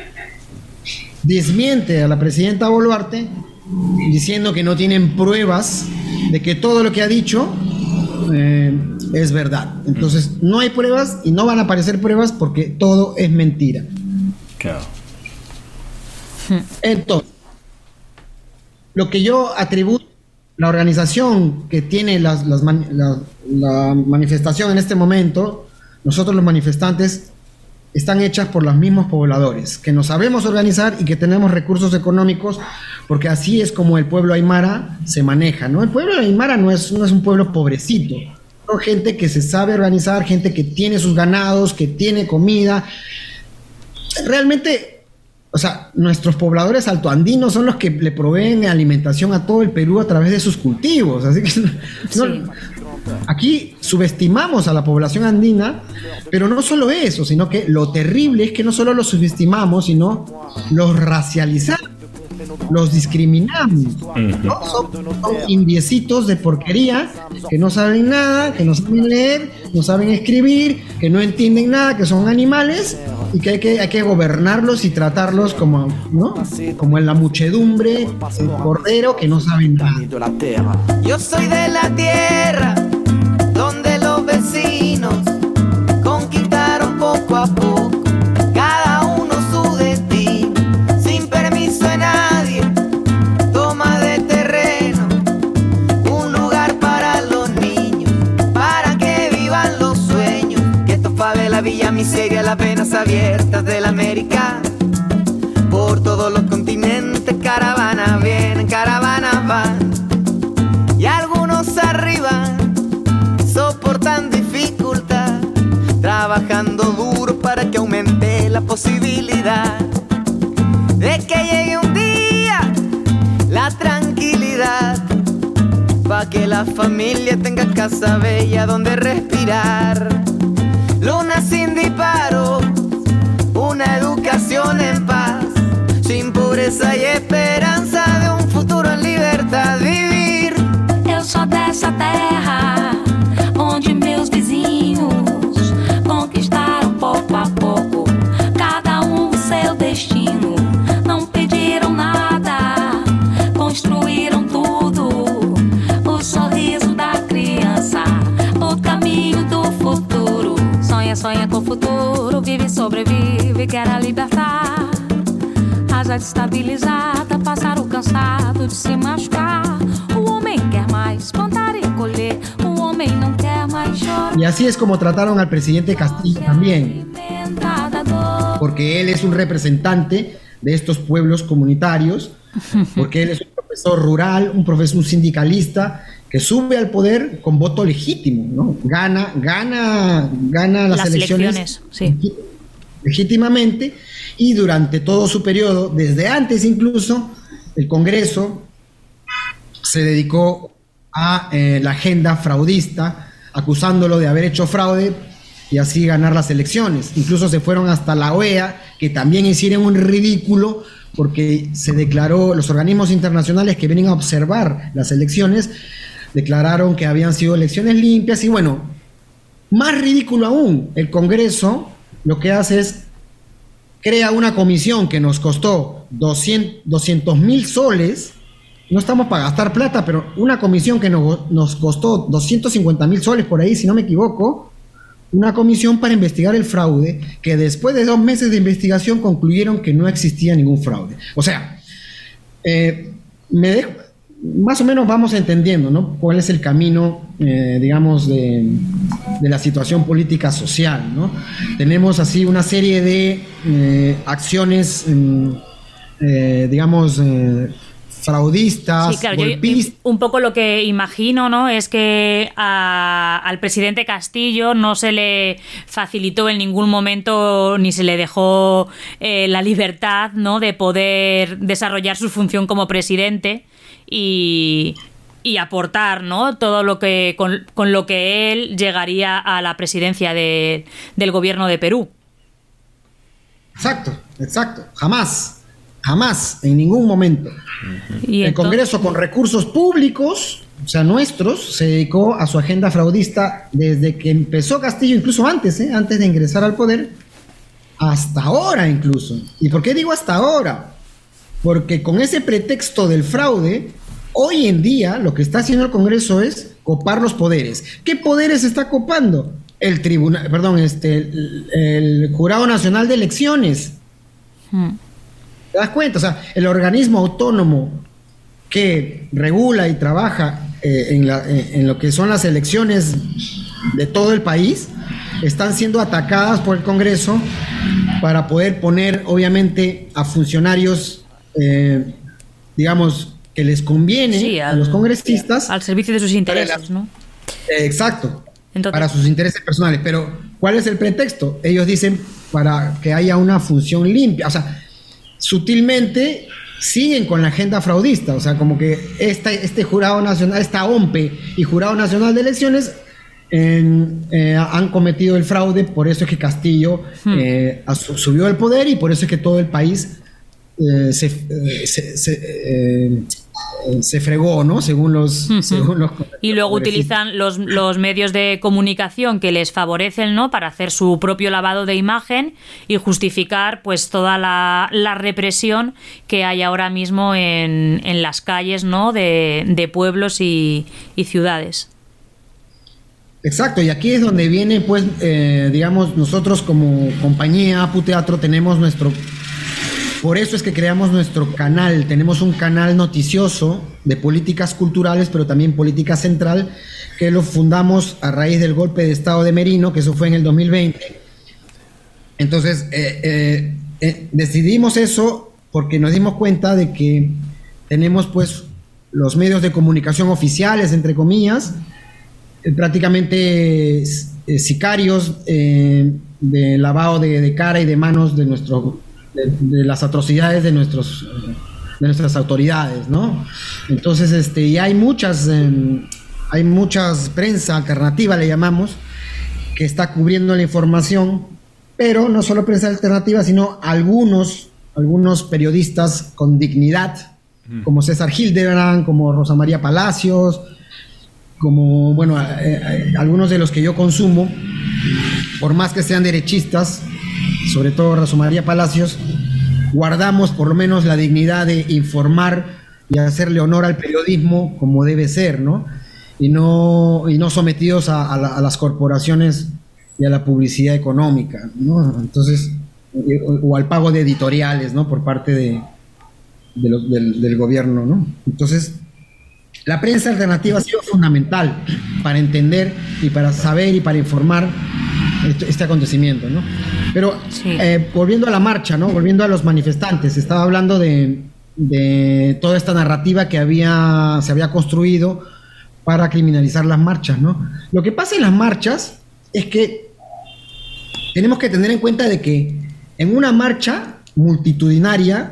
desmiente a la presidenta Boluarte diciendo que no tienen pruebas de que todo lo que ha dicho eh, es verdad. Entonces no hay pruebas y no van a aparecer pruebas porque todo es mentira. Claro. Entonces, lo que yo atribuyo, la organización que tiene las, las man, la, la manifestación en este momento, nosotros los manifestantes, están hechas por los mismos pobladores, que nos sabemos organizar y que tenemos recursos económicos, porque así es como el pueblo aymara se maneja, ¿no? El pueblo aymara no es, no es un pueblo pobrecito, son gente que se sabe organizar, gente que tiene sus ganados, que tiene comida. Realmente, o sea, nuestros pobladores altoandinos son los que le proveen alimentación a todo el Perú a través de sus cultivos, así que no, sí. Aquí subestimamos a la población andina, pero no solo eso, sino que lo terrible es que no solo los subestimamos, sino los racializamos, los discriminamos, ¿no? Son, son indiecitos de porquería que no saben nada, que no saben leer, no saben escribir, que no entienden nada, que son animales y que hay que, hay que gobernarlos y tratarlos como, ¿no? Como en la muchedumbre, el cordero que no saben nada. Yo soy de la tierra donde los vecinos conquistaron poco a poco cada uno su destino, sin permiso de nadie, toma de terreno, un lugar para los niños, para que vivan los sueños, que esto favela, villa, miseria, las venas abiertas de la América, por todos los continentes, caravanas vienen, caravanas van, y algunos arriba soportan dificultad, trabajando duro para que aumente la posibilidad de que llegue un día la tranquilidad, para que la familia tenga casa bella donde respirar, luna sin disparos, una educación en paz, sin pobreza y esperanza de un futuro en libertad, vivir. Eu sou dessa terra onde meus vizinhos conquistaram pouco a pouco, cada um seu destino. Não pediram nada, construíram tudo. O sorriso da criança, o caminho do futuro. Sonha, sonha com o futuro, vive, sobrevive, quer a libertar. Haja estabilizada, passar o cansado de se machucar. O homem quer mais plantar e colher. O homem não quer mais chorar. Y así es como trataron al presidente Castillo también, porque él es un representante de estos pueblos comunitarios, porque él es un profesor rural, un profesor un sindicalista que sube al poder con voto legítimo, ¿no? Gana, gana, gana las, las elecciones, elecciones sí. legítimamente, y durante todo su periodo, desde antes incluso, el Congreso se dedicó a eh, la agenda fraudista, acusándolo de haber hecho fraude y así ganar las elecciones. Incluso se fueron hasta la O E A, que también hicieron un ridículo, porque se declaró, los organismos internacionales que vienen a observar las elecciones, declararon que habían sido elecciones limpias, y bueno, más ridículo aún, el Congreso lo que hace es crea una comisión que nos costó doscientos mil soles, no estamos para gastar plata, pero una comisión que nos, nos costó doscientos cincuenta mil soles por ahí, si no me equivoco, una comisión para investigar el fraude, que después de dos meses de investigación concluyeron que no existía ningún fraude. O sea, eh, me dejo, más o menos vamos entendiendo, ¿no?, cuál es el camino, eh, digamos, de, de la situación política social, ¿no? Tenemos así una serie de eh, acciones, eh, digamos, eh, fraudistas, sí, claro, golpistas. Yo, un poco lo que imagino, ¿no? Es que a, al presidente Castillo no se le facilitó en ningún momento ni se le dejó eh, la libertad, ¿no? De poder desarrollar su función como presidente y, y aportar, ¿no? Todo lo que con, con lo que él llegaría a la presidencia de, del gobierno de Perú. Exacto, exacto. Jamás. Jamás, en ningún momento. ¿Y el entonces? Congreso, con recursos públicos, o sea, nuestros, se dedicó a su agenda fraudista desde que empezó Castillo, incluso antes, ¿eh? antes de ingresar al poder, hasta ahora incluso. ¿Y por qué digo hasta ahora? Porque con ese pretexto del fraude, hoy en día lo que está haciendo el Congreso es copar los poderes. ¿Qué poderes está copando? El tribunal, perdón, este, el, el Jurado Nacional de Elecciones. Hmm. ¿Te das cuenta? O sea, el organismo autónomo que regula y trabaja eh, en, la, eh, en lo que son las elecciones de todo el país, están siendo atacadas por el Congreso para poder poner, obviamente, a funcionarios, eh, digamos, que les conviene sí, al, a los congresistas. Al servicio de sus intereses, la, ¿no? Eh, exacto, Entonces, para sus intereses personales. Pero, ¿cuál es el pretexto? Ellos dicen para que haya una función limpia. O sea, sutilmente siguen con la agenda fraudista, o sea, como que esta, este Jurado Nacional, esta O M P E y Jurado Nacional de Elecciones eh, eh, han cometido el fraude, por eso es que Castillo hmm. eh, subió al poder y por eso es que todo el país eh, se, eh, se, se, eh, se fregó, ¿no? Según los, uh-huh. según los y luego utilizan los, los medios de comunicación que les favorecen, ¿no? Para hacer su propio lavado de imagen y justificar pues toda la, la represión que hay ahora mismo en, en las calles, ¿no? de, de pueblos y, y ciudades. Exacto, y aquí es donde viene pues eh, digamos, nosotros como compañía Apu Teatro tenemos nuestro... Por eso es que creamos nuestro canal. Tenemos un canal noticioso de políticas culturales, pero también política central, que lo fundamos a raíz del golpe de Estado de Merino, que eso fue en el dos mil veinte. Entonces, eh, eh, eh, decidimos eso porque nos dimos cuenta de que tenemos pues los medios de comunicación oficiales, entre comillas, eh, prácticamente eh, sicarios eh, de lavado de, de cara y de manos de nuestro... De, de las atrocidades de nuestros de nuestras autoridades, ¿no? Entonces, este, y hay muchas eh, hay muchas prensa alternativa, le llamamos, que está cubriendo la información, pero no solo prensa alternativa, sino algunos algunos periodistas con dignidad, mm. como César Hildebrand, como Rosa María Palacios, como, bueno, eh, eh, algunos de los que yo consumo, por más que sean derechistas, sobre todo Rosa María Palacios, guardamos por lo menos la dignidad de informar y hacerle honor al periodismo como debe ser, ¿no? Y no, y no sometidos a, a, la, a las corporaciones y a la publicidad económica, ¿no? Entonces, o, o al pago de editoriales, ¿no? Por parte de, de lo, del, del gobierno, ¿no? Entonces, la prensa alternativa ha sido fundamental para entender y para saber y para informar este, este acontecimiento, ¿no? Pero sí. eh, volviendo a la marcha, ¿no? Volviendo a los manifestantes, estaba hablando de, de toda esta narrativa que había, se había construido para criminalizar las marchas, ¿no? Lo que pasa en las marchas es que tenemos que tener en cuenta de que en una marcha multitudinaria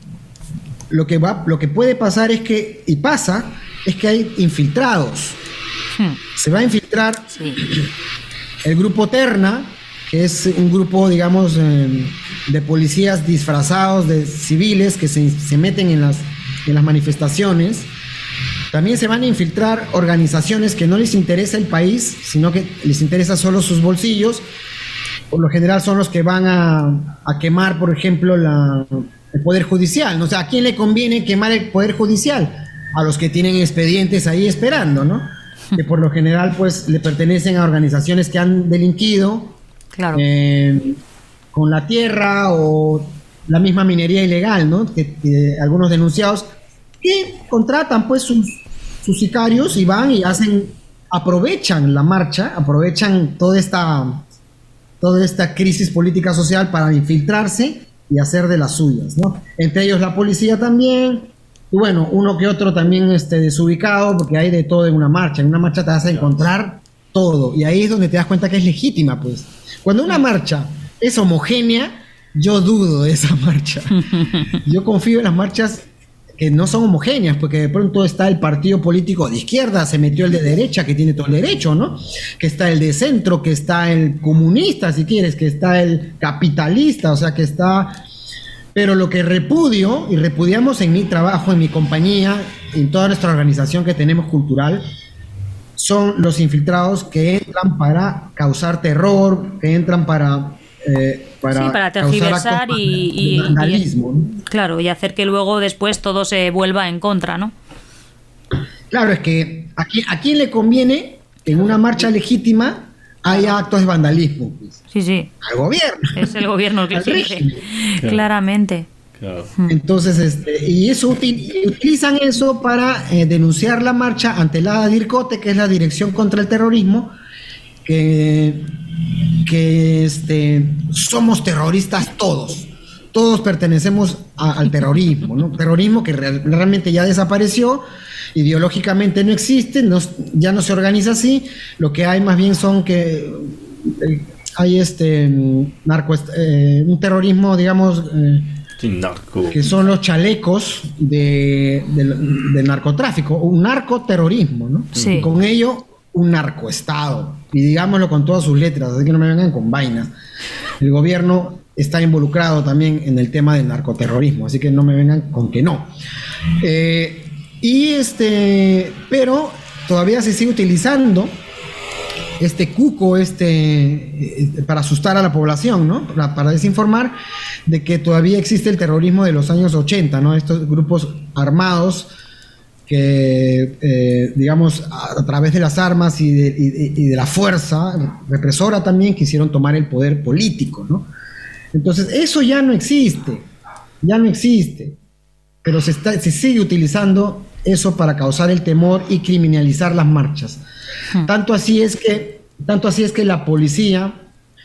lo que va, lo que puede pasar es que, y pasa, es que hay infiltrados. Hmm. Se va a infiltrar sí. el grupo Terna, que es un grupo, digamos, eh, de policías disfrazados de civiles que se, se meten en las, en las manifestaciones. También se van a infiltrar organizaciones que no les interesa el país, sino que les interesa solo sus bolsillos. Por lo general son los que van a, a quemar, por ejemplo, la, el Poder Judicial, ¿no? O sea, ¿a quién le conviene quemar el Poder Judicial? A los que tienen expedientes ahí esperando, ¿no? Que por lo general, pues, le pertenecen a organizaciones que han delinquido, claro. eh, con la tierra o la misma minería ilegal, ¿no? Que, que algunos denunciados que contratan, pues, sus, sus sicarios y van y hacen, aprovechan la marcha, aprovechan toda esta, toda esta crisis política social para infiltrarse y hacer de las suyas, ¿no? Entre ellos la policía también, Y bueno, uno que otro también este, desubicado, porque hay de todo en una marcha. En una marcha te vas a encontrar todo. Y ahí es donde te das cuenta que es legítima, pues. Cuando una marcha es homogénea, yo dudo de esa marcha. Yo confío en las marchas que no son homogéneas, porque de pronto está el partido político de izquierda, se metió el de derecha, que tiene todo el derecho, ¿no? Que está el de centro, que está el comunista, si quieres, que está el capitalista, o sea, que está... Pero lo que repudio, y repudiamos en mi trabajo, en mi compañía, en toda nuestra organización que tenemos cultural, son los infiltrados que entran para causar terror, que entran para... Eh, para, sí, para tergiversar y, y, vandalismo, y ¿no? Claro, y hacer que luego después todo se vuelva en contra, ¿no? Claro, es que a quién, a quién le conviene que en una marcha legítima haya actos de vandalismo. Pues. Sí, sí. Al gobierno. Es el gobierno el que quiere, claro. Claramente. Claro. Entonces, este, y eso util, utilizan eso para eh, denunciar la marcha ante la DIRCOTE, que es la Dirección contra el Terrorismo, que, que este, somos terroristas todos. Todos pertenecemos a, al terrorismo, ¿no? Terrorismo que real, realmente ya desapareció, ideológicamente no existe, no, ya no se organiza así. Lo que hay más bien son que eh, hay este narco, eh, un terrorismo, digamos, eh, narco. que son los chalecos de, de, de narcotráfico, un narcoterrorismo, ¿no? Sí. Y con ello un narcoestado, y digámoslo con todas sus letras, así que no me vengan con vainas. El gobierno está involucrado también en el tema del narcoterrorismo, así que no me vengan con que no. Eh, y este, pero todavía se sigue utilizando este cuco, este, para asustar a la población, ¿no? Para, para desinformar de que todavía existe el terrorismo de los años ochenta, ¿no? Estos grupos armados que, eh, digamos, a, a través de las armas y de, y, y de la fuerza represora también quisieron tomar el poder político, ¿no? Entonces, eso ya no existe, ya no existe, pero se, está, se sigue utilizando eso para causar el temor y criminalizar las marchas. Hmm. Tanto así es que, tanto así es que la policía,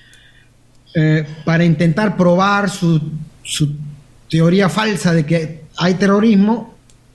eh, para intentar probar su, su teoría falsa de que hay terrorismo,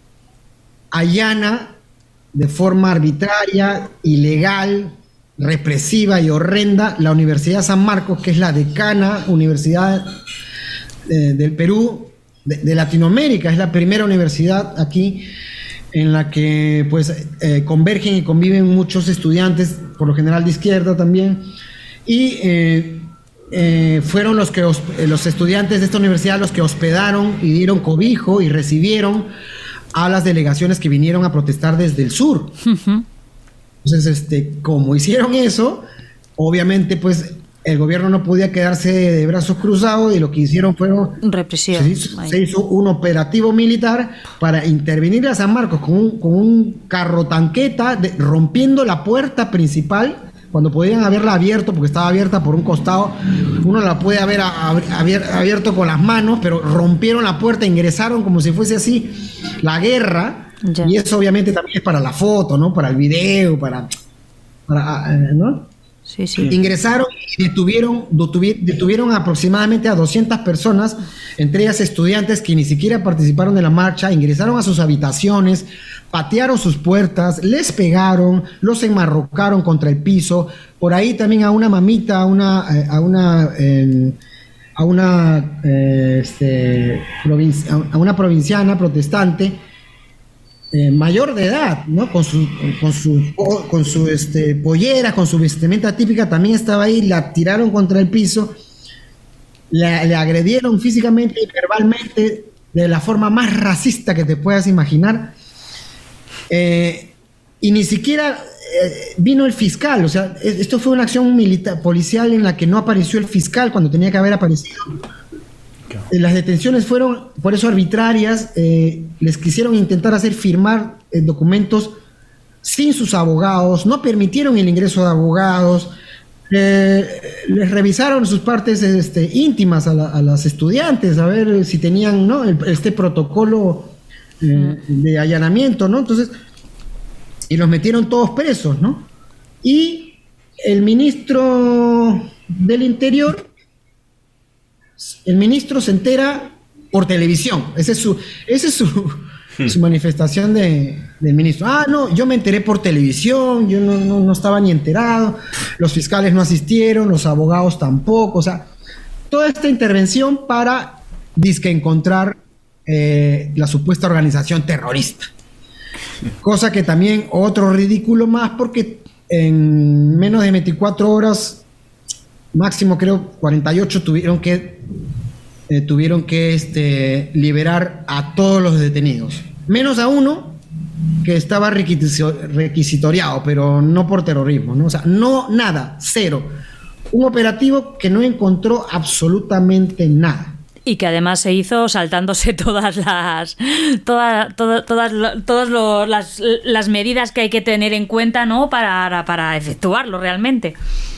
allana de forma arbitraria, ilegal, represiva y horrenda la Universidad San Marcos, que es la decana universidad eh, del Perú, de, de Latinoamérica, es la primera universidad aquí en la que pues eh, convergen y conviven muchos estudiantes, por lo general de izquierda también, y eh, eh, fueron los que los estudiantes de esta universidad los que hospedaron y dieron cobijo y recibieron a las delegaciones que vinieron a protestar desde el sur. Uh-huh. Entonces, este, como hicieron eso, obviamente, pues, el gobierno no podía quedarse de brazos cruzados y lo que hicieron fueron... Represión. Se hizo, se hizo un operativo militar para intervenir a San Marcos con un, con un carro tanqueta, de, rompiendo la puerta principal, cuando podían haberla abierto, porque estaba abierta por un costado, uno la puede haber abierto con las manos, pero rompieron la puerta, ingresaron como si fuese así la guerra, ya. Y eso obviamente también es para la foto, ¿no? Para el video, para... para ¿no? Sí, sí. Ingresaron y detuvieron, detuvieron aproximadamente a doscientas personas, entre ellas estudiantes que ni siquiera participaron de la marcha, ingresaron a sus habitaciones, patearon sus puertas, les pegaron, los enmarrocaron contra el piso. Por ahí también a una mamita, a una, a una, eh, a una, eh, este, provinci- a una provinciana protestante, Eh, mayor de edad, ¿no? Con su, con su, con su este, pollera, con su vestimenta típica, también estaba ahí, la tiraron contra el piso, le, le agredieron físicamente y verbalmente de la forma más racista que te puedas imaginar, eh, y ni siquiera eh, vino el fiscal. O sea, esto fue una acción militar, policial en la que no apareció el fiscal cuando tenía que haber aparecido. Las detenciones fueron por eso arbitrarias, eh, les quisieron intentar hacer firmar eh, documentos sin sus abogados, no permitieron el ingreso de abogados, eh, les revisaron sus partes este, íntimas a, la, a las estudiantes, a ver si tenían, ¿no? el, este protocolo eh, de allanamiento, ¿no? Entonces, y los metieron todos presos, ¿no? Y el ministro del Interior... El ministro se entera por televisión. Ese es su, ese es su, su manifestación de, del ministro. Ah, no, yo me enteré por televisión, yo no, no, no estaba ni enterado, los fiscales no asistieron, los abogados tampoco, o sea, toda esta intervención para disque encontrar eh, la supuesta organización terrorista. Cosa que también otro ridículo más, porque en menos de veinticuatro horas, máximo creo cuarenta y ocho, tuvieron que eh, tuvieron que este, liberar a todos los detenidos, menos a uno que estaba requisitoriado, pero no por terrorismo, ¿no? O sea, no, nada, cero. Un operativo que no encontró absolutamente nada. Y que además se hizo saltándose todas las toda, toda, todas todas lo, las, las medidas que hay que tener en cuenta, ¿no? Para, para efectuarlo realmente.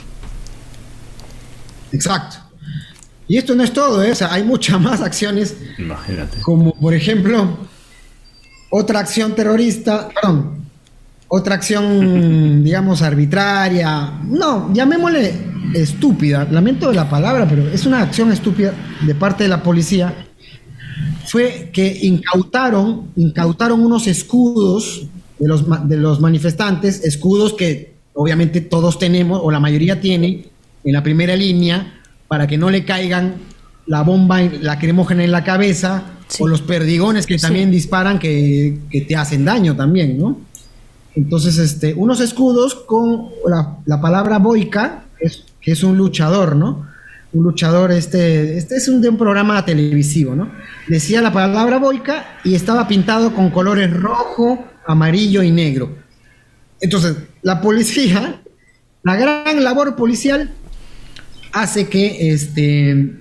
Exacto. Y esto no es todo, ¿eh? O sea, hay muchas más acciones. Imagínate. Como por ejemplo, otra acción terrorista, perdón, otra acción, digamos, arbitraria. No, llamémosle estúpida, lamento de la palabra, pero es una acción estúpida de parte de la policía. Fue que incautaron, incautaron unos escudos de los, de los manifestantes, escudos que obviamente todos tenemos, o la mayoría tiene, en la primera línea, para que no le caigan la bomba lacrimógena en la cabeza, sí, o los perdigones que también sí disparan, que, que te hacen daño también, ¿no? Entonces, este, unos escudos con la, la palabra Boica, es, que es un luchador, ¿no? Un luchador, este, este es un, de un programa televisivo, ¿no? Decía la palabra Boica y estaba pintado con colores rojo, amarillo y negro. Entonces, la policía, la gran labor policial, hace que este,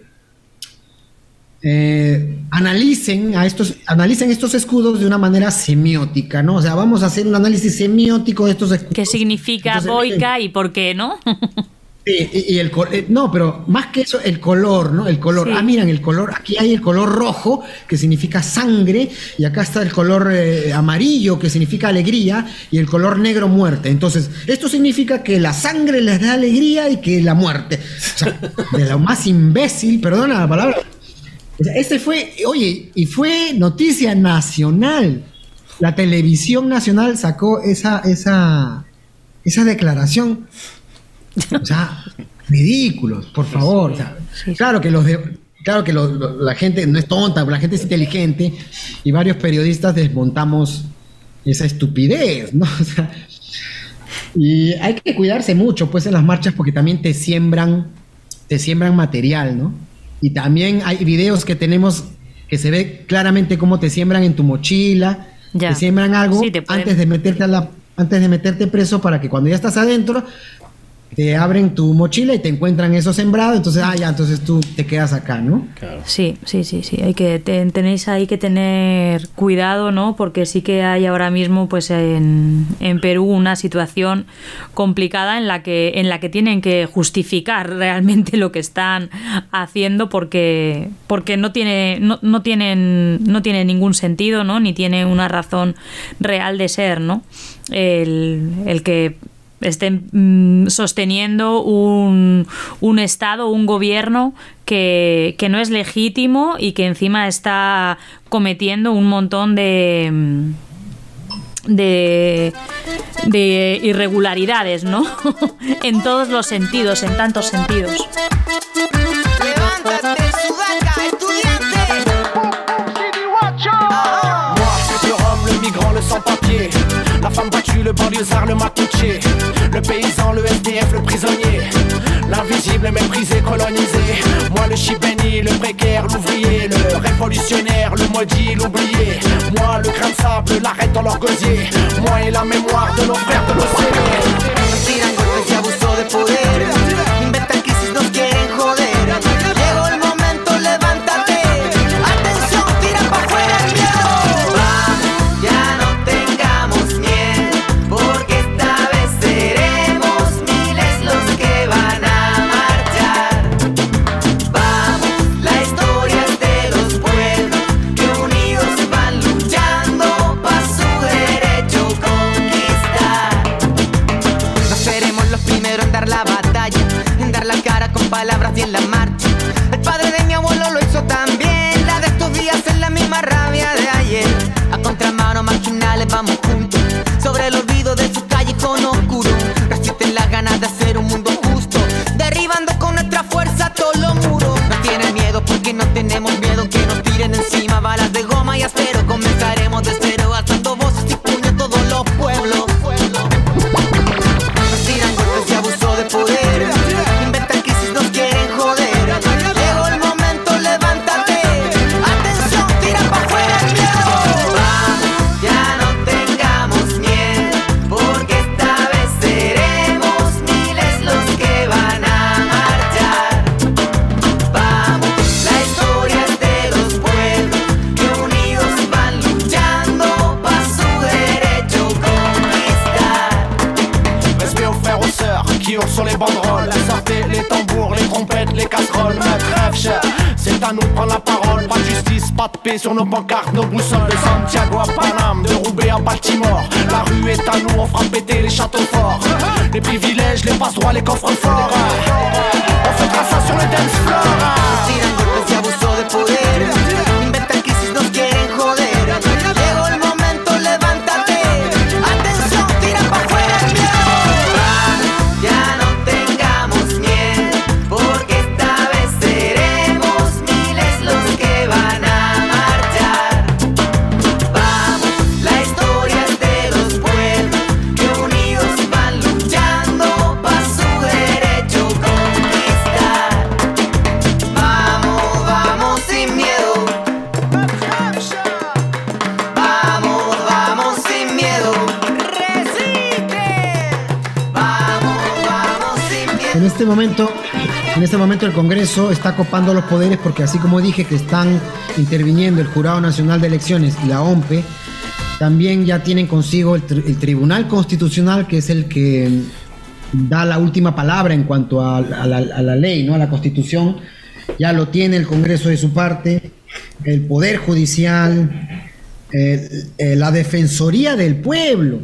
eh, analicen, a estos, analicen estos escudos de una manera semiótica, ¿no? O sea, vamos a hacer un análisis semiótico de estos escudos. ¿Qué significa Entonces, Boica y por qué, no? Sí, y, y el eh, no, pero más que eso, el color, ¿no? El color. Sí. Ah, miren, el color, aquí hay el color rojo, que significa sangre, y acá está el color eh, amarillo, que significa alegría, y el color negro, muerte. Entonces, esto significa que la sangre les da alegría y que la muerte. O sea, de lo más imbécil, perdona la palabra. O sea, este fue, oye, y fue noticia nacional. La televisión nacional sacó esa, esa, esa declaración. O sea, ridículos, por favor. O sea, claro que los de, claro que lo, lo, la gente no es tonta, la gente es inteligente y varios periodistas desmontamos esa estupidez, ¿no? O sea, y hay que cuidarse mucho, pues, en las marchas, porque también te siembran, te siembran material, ¿no? Y también hay videos que tenemos que se ve claramente cómo te siembran en tu mochila, ya. Te siembran algo sí, te antes de meterte a la, antes de meterte preso, para que cuando ya estás adentro te abren tu mochila y te encuentran eso sembrado, entonces, ah, ya, entonces tú te quedas acá, ¿no? Claro. Sí, sí, sí, sí, hay que, te, tenéis ahí que tener cuidado, ¿no? Porque sí que hay ahora mismo, pues, en, en Perú una situación complicada en la que, en la que tienen que justificar realmente lo que están haciendo, porque, porque no tiene, no, no tienen, no tiene ningún sentido, ¿no? Ni tiene una razón real de ser, ¿no? El, el que estén mmm, sosteniendo un, un Estado, un gobierno que, que no es legítimo y que encima está cometiendo un montón de, de, de irregularidades, ¿no? En todos los sentidos, en tantos sentidos. Levántate, sudaca, estudiante. Moi, c'est Jérôme, le migrant, le sans-papier. La femme battue, le banlieusard, le mapuche. Le paysan, le S D F, le prisonnier. L'invisible, méprisé, colonisé. Moi, le chibéni, le précaire, l'ouvrier. Le révolutionnaire, le maudit, l'oublié. Moi, le grain de sable, l'arête dans leur gosier. Moi et la mémoire de nos frères de l'océan. Tiran golpes y abuso de poder. Inventan crisis, nos quieren joder. Llegó el momento, levántate. Atención, tira pa' fuera el miedo. Vamos, ya no tengamos miedo, porque esta vez seremos miles los que van a marchar. Vamos, la historia es de los pueblos que unidos van luchando pa' su derecho conquistar. dessinées sur nos pancartes, nos boussoles. De Santiago à Paname, de Roubaix à Baltimore. La rue est à nous, on fera péter les châteaux forts. Les privilèges, les passe-droits, les coffres forts. On fera ça sur le dance floor. Tiran golpes y abuso de poder. Inventan crisis, nos quieren joder. Llegó el momento, levántate. Atención, tira pa' fuera el miedo. Va, ya no tengamos miedo, porque esta vez seremos miles los que van a marchar. Vamos, la historia es de los pueblos que unidos van luchando pa' su derecho conquistar. Vamos, vamos sin miedo. Vamos, vamos sin miedo. Resiste. Vamos, vamos sin miedo. En este momento, en este momento el Congreso está copando los poderes porque así como dije que están interviniendo el Jurado Nacional de Elecciones y la O M P E, también ya tienen consigo el, tri- el Tribunal Constitucional, que es el que da la última palabra en cuanto a, a la, a la ley, ¿no? A la Constitución. Ya lo tiene el Congreso de su parte, el Poder Judicial, eh, eh, la Defensoría del Pueblo.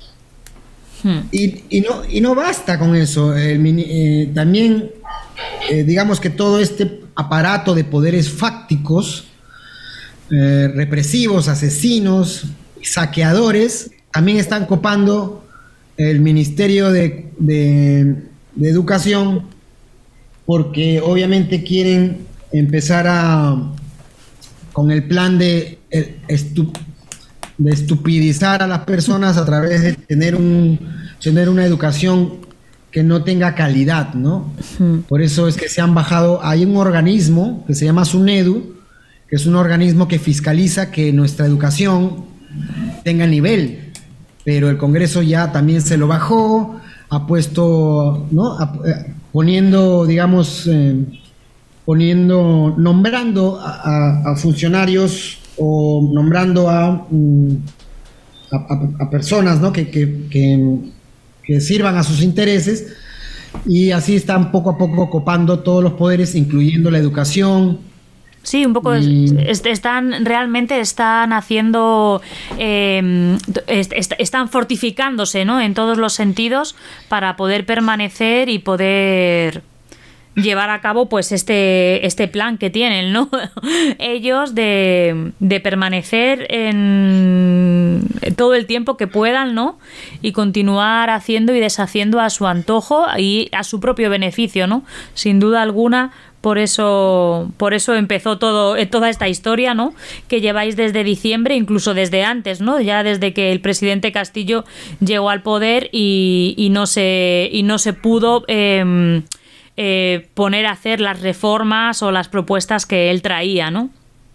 Y, y, no, y no basta con eso. El mini- eh, también, eh, digamos que todo este aparato de poderes fácticos, eh, represivos, asesinos, saqueadores, también están copando el Ministerio de, de, de Educación, porque obviamente quieren empezar a con el plan de, eh, estu- de estupidizar a las personas a través de tener un tener una educación que no tenga calidad, ¿no? Por eso es que se han bajado, hay un organismo que se llama SUNEDU, que es un organismo que fiscaliza que nuestra educación tenga nivel, pero el Congreso ya también se lo bajó, ha puesto, ¿no? Ha- eh, poniendo, digamos, eh, poniendo, nombrando a, a- a funcionarios o nombrando a, mm, a, a- a personas, ¿no? que, que, que, que sirvan a sus intereses, y así están poco a poco copando todos los poderes, incluyendo la educación. Sí, un poco Y- est- están realmente están haciendo eh, est- est- están fortificándose, ¿no? En todos los sentidos para poder permanecer y poder llevar a cabo pues este este plan que tienen, ¿no? Ellos de, de permanecer en todo el tiempo que puedan, ¿no? Y continuar haciendo y deshaciendo a su antojo y a su propio beneficio, ¿no? Sin duda alguna. Por eso, por eso empezó todo, eh, toda esta historia, ¿no? Que lleváis desde diciembre, incluso desde antes, ¿no? Ya desde que el presidente Castillo llegó al poder y, y no se y no se pudo eh, eh, poner a hacer las reformas o las propuestas que él traía, ¿no?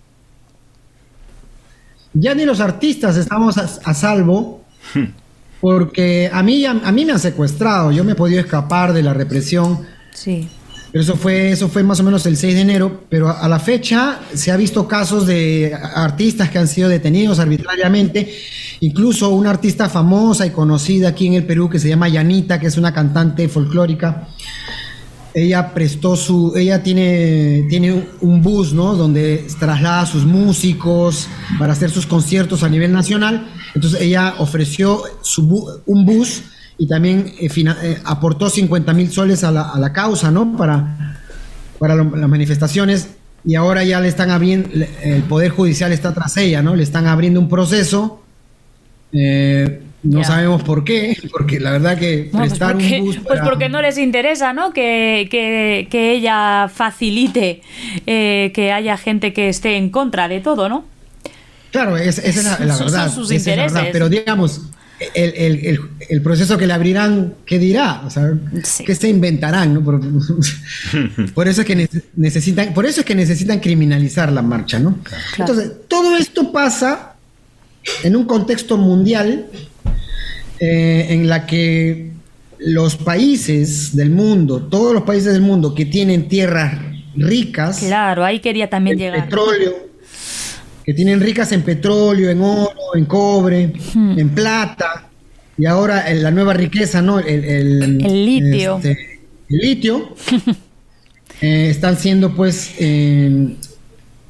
Ya ni los artistas estamos a, a salvo, porque a mí, a, a mí me han secuestrado, yo me he podido escapar de la represión. Sí. Pero eso fue, eso fue más o menos el seis de enero, pero a, a la fecha se ha visto casos de artistas que han sido detenidos arbitrariamente, incluso una artista famosa y conocida aquí en el Perú que se llama Yanita, que es una cantante folclórica. Ella prestó su, ella tiene, tiene un, un bus, ¿no? Donde traslada a sus músicos para hacer sus conciertos a nivel nacional. Entonces ella ofreció su bu- un bus y también eh, fina- eh, aportó cincuenta mil soles a la, a la causa, ¿no? Para, para lo- las manifestaciones, y ahora ya le están abriendo, el Poder Judicial está tras ella, ¿no? Le están abriendo un proceso, eh, no Ya. sabemos por qué, porque la verdad que Bueno, pues, prestar porque, un bus pues para- porque no les interesa, ¿no? Que, que, que ella facilite eh, que haya gente que esté en contra de todo, ¿no? Claro, es- esa es la, la Son verdad. sus esa es la verdad. intereses. Pero digamos, el, el- el- el proceso que le abrirán, ¿qué dirá? O sea, ¿qué se inventarán? ¿no? Por, por eso es que ne- necesitan, por eso es que necesitan criminalizar la marcha, ¿no? Entonces, todo esto pasa en un contexto mundial eh, en la que los países del mundo, todos los países del mundo que tienen tierras ricas, Claro, ahí quería también llegar. petróleo, que tienen ricas en petróleo, en oro, en cobre, en plata, y ahora en la nueva riqueza, ¿no? El, el- El litio. este, el litio, eh, están siendo pues eh,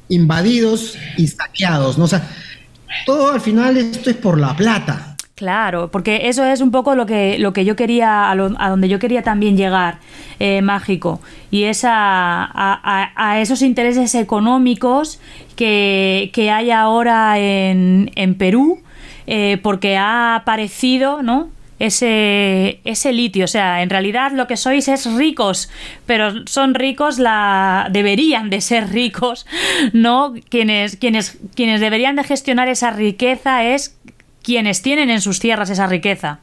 invadidos y saqueados, ¿no? O sea, todo al final esto es por la plata. Claro, porque eso es un poco lo que lo que yo quería, a, lo, a donde yo quería también llegar, eh, Mágico, y es a, a, a esos intereses económicos que, que hay ahora en, en Perú, eh, porque ha aparecido, ¿no?, ese ese litio. O sea, en realidad lo que sois es ricos, pero son ricos, la deberían de ser ricos, ¿no? Quienes quienes quienes deberían de gestionar esa riqueza es quienes tienen en sus tierras esa riqueza.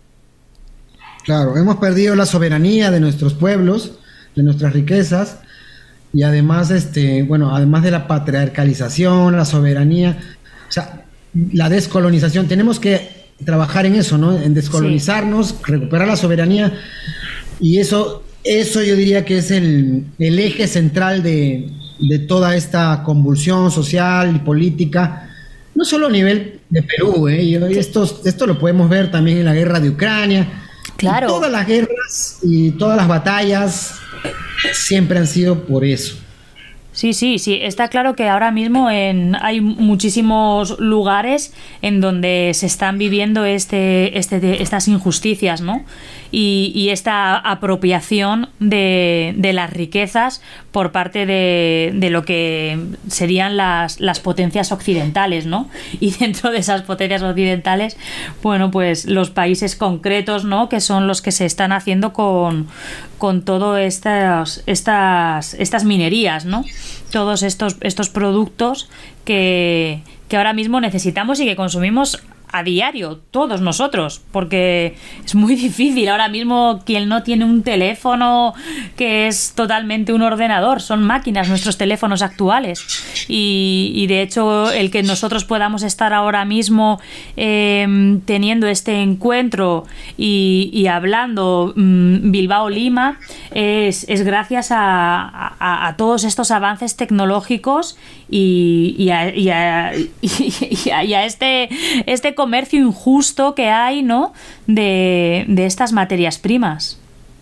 Claro, hemos perdido la soberanía de nuestros pueblos, de nuestras riquezas, y además, este, bueno, además de la patriarcalización, la soberanía, o sea, la descolonización, tenemos que trabajar en eso, ¿no? En descolonizarnos, sí. recuperar la soberanía, y eso, eso yo diría que es el, el eje central de, de toda esta convulsión social y política. No solo a nivel de Perú, ¿eh? Y esto, esto lo podemos ver también en la guerra de Ucrania. Claro. Y todas las guerras y todas las batallas siempre han sido por eso. Sí, sí, sí. Está claro que ahora mismo en, hay muchísimos lugares en donde se están viviendo este, este, estas injusticias, ¿no? Y, y esta apropiación de, de las riquezas por parte de, de lo que serían las, las potencias occidentales, ¿no? Y dentro de esas potencias occidentales, bueno, pues los países concretos, ¿no?, que son los que se están haciendo con, con todo estas, estas, estas minerías, ¿no? Todos estos, estos productos que, que ahora mismo necesitamos y que consumimos a diario, todos nosotros, porque es muy difícil ahora mismo. Quien no tiene un teléfono que es totalmente un ordenador, son máquinas nuestros teléfonos actuales, y, y de hecho el que nosotros podamos estar ahora mismo eh, teniendo este encuentro y, y hablando mmm, Bilbao-Lima es, es gracias a, a, a todos estos avances tecnológicos y, y, a, y, a, y, a, y a este este comercio injusto que hay, ¿no?, de, de estas materias primas.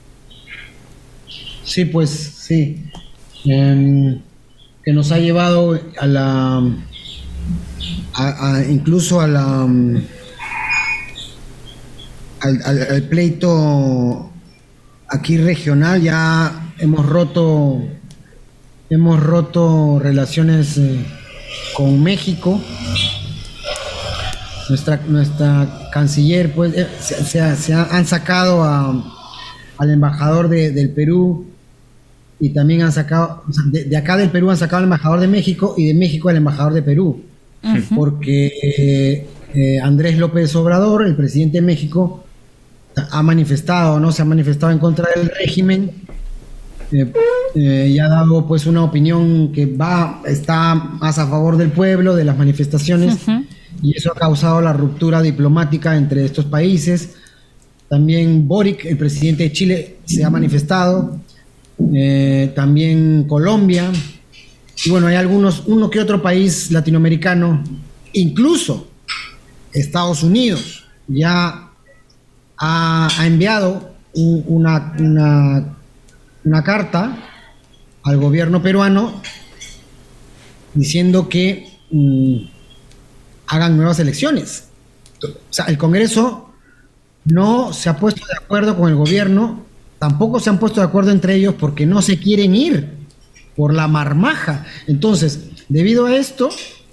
Sí, pues sí, eh, que nos ha llevado a la a, a, incluso a la al, al, al pleito aquí regional. Ya hemos roto hemos roto relaciones eh, con México. Nuestra, nuestra canciller, pues, eh, se, se, se han sacado a, al embajador de, del Perú, y también han sacado, o sea, de, de acá del Perú han sacado al embajador de México, y de México al embajador de Perú, uh-huh. porque eh, eh, Andrés López Obrador, el presidente de México, ha manifestado, ¿no? Se ha manifestado en contra del régimen, eh, eh, y ha dado, pues, una opinión que va, está más a favor del pueblo, de las manifestaciones. Uh-huh. Y eso ha causado la ruptura diplomática entre estos países. También Boric, el presidente de Chile, se ha manifestado. Eh, también Colombia. Y bueno, hay algunos, uno que otro país latinoamericano, incluso Estados Unidos, ya ha, ha enviado un, una, una, una carta al gobierno peruano diciendo que mmm, hagan nuevas elecciones. O sea, el Congreso no se ha puesto de acuerdo con el gobierno, tampoco se han puesto de acuerdo entre ellos porque no se quieren ir por la marmaja. Entonces, debido a esto,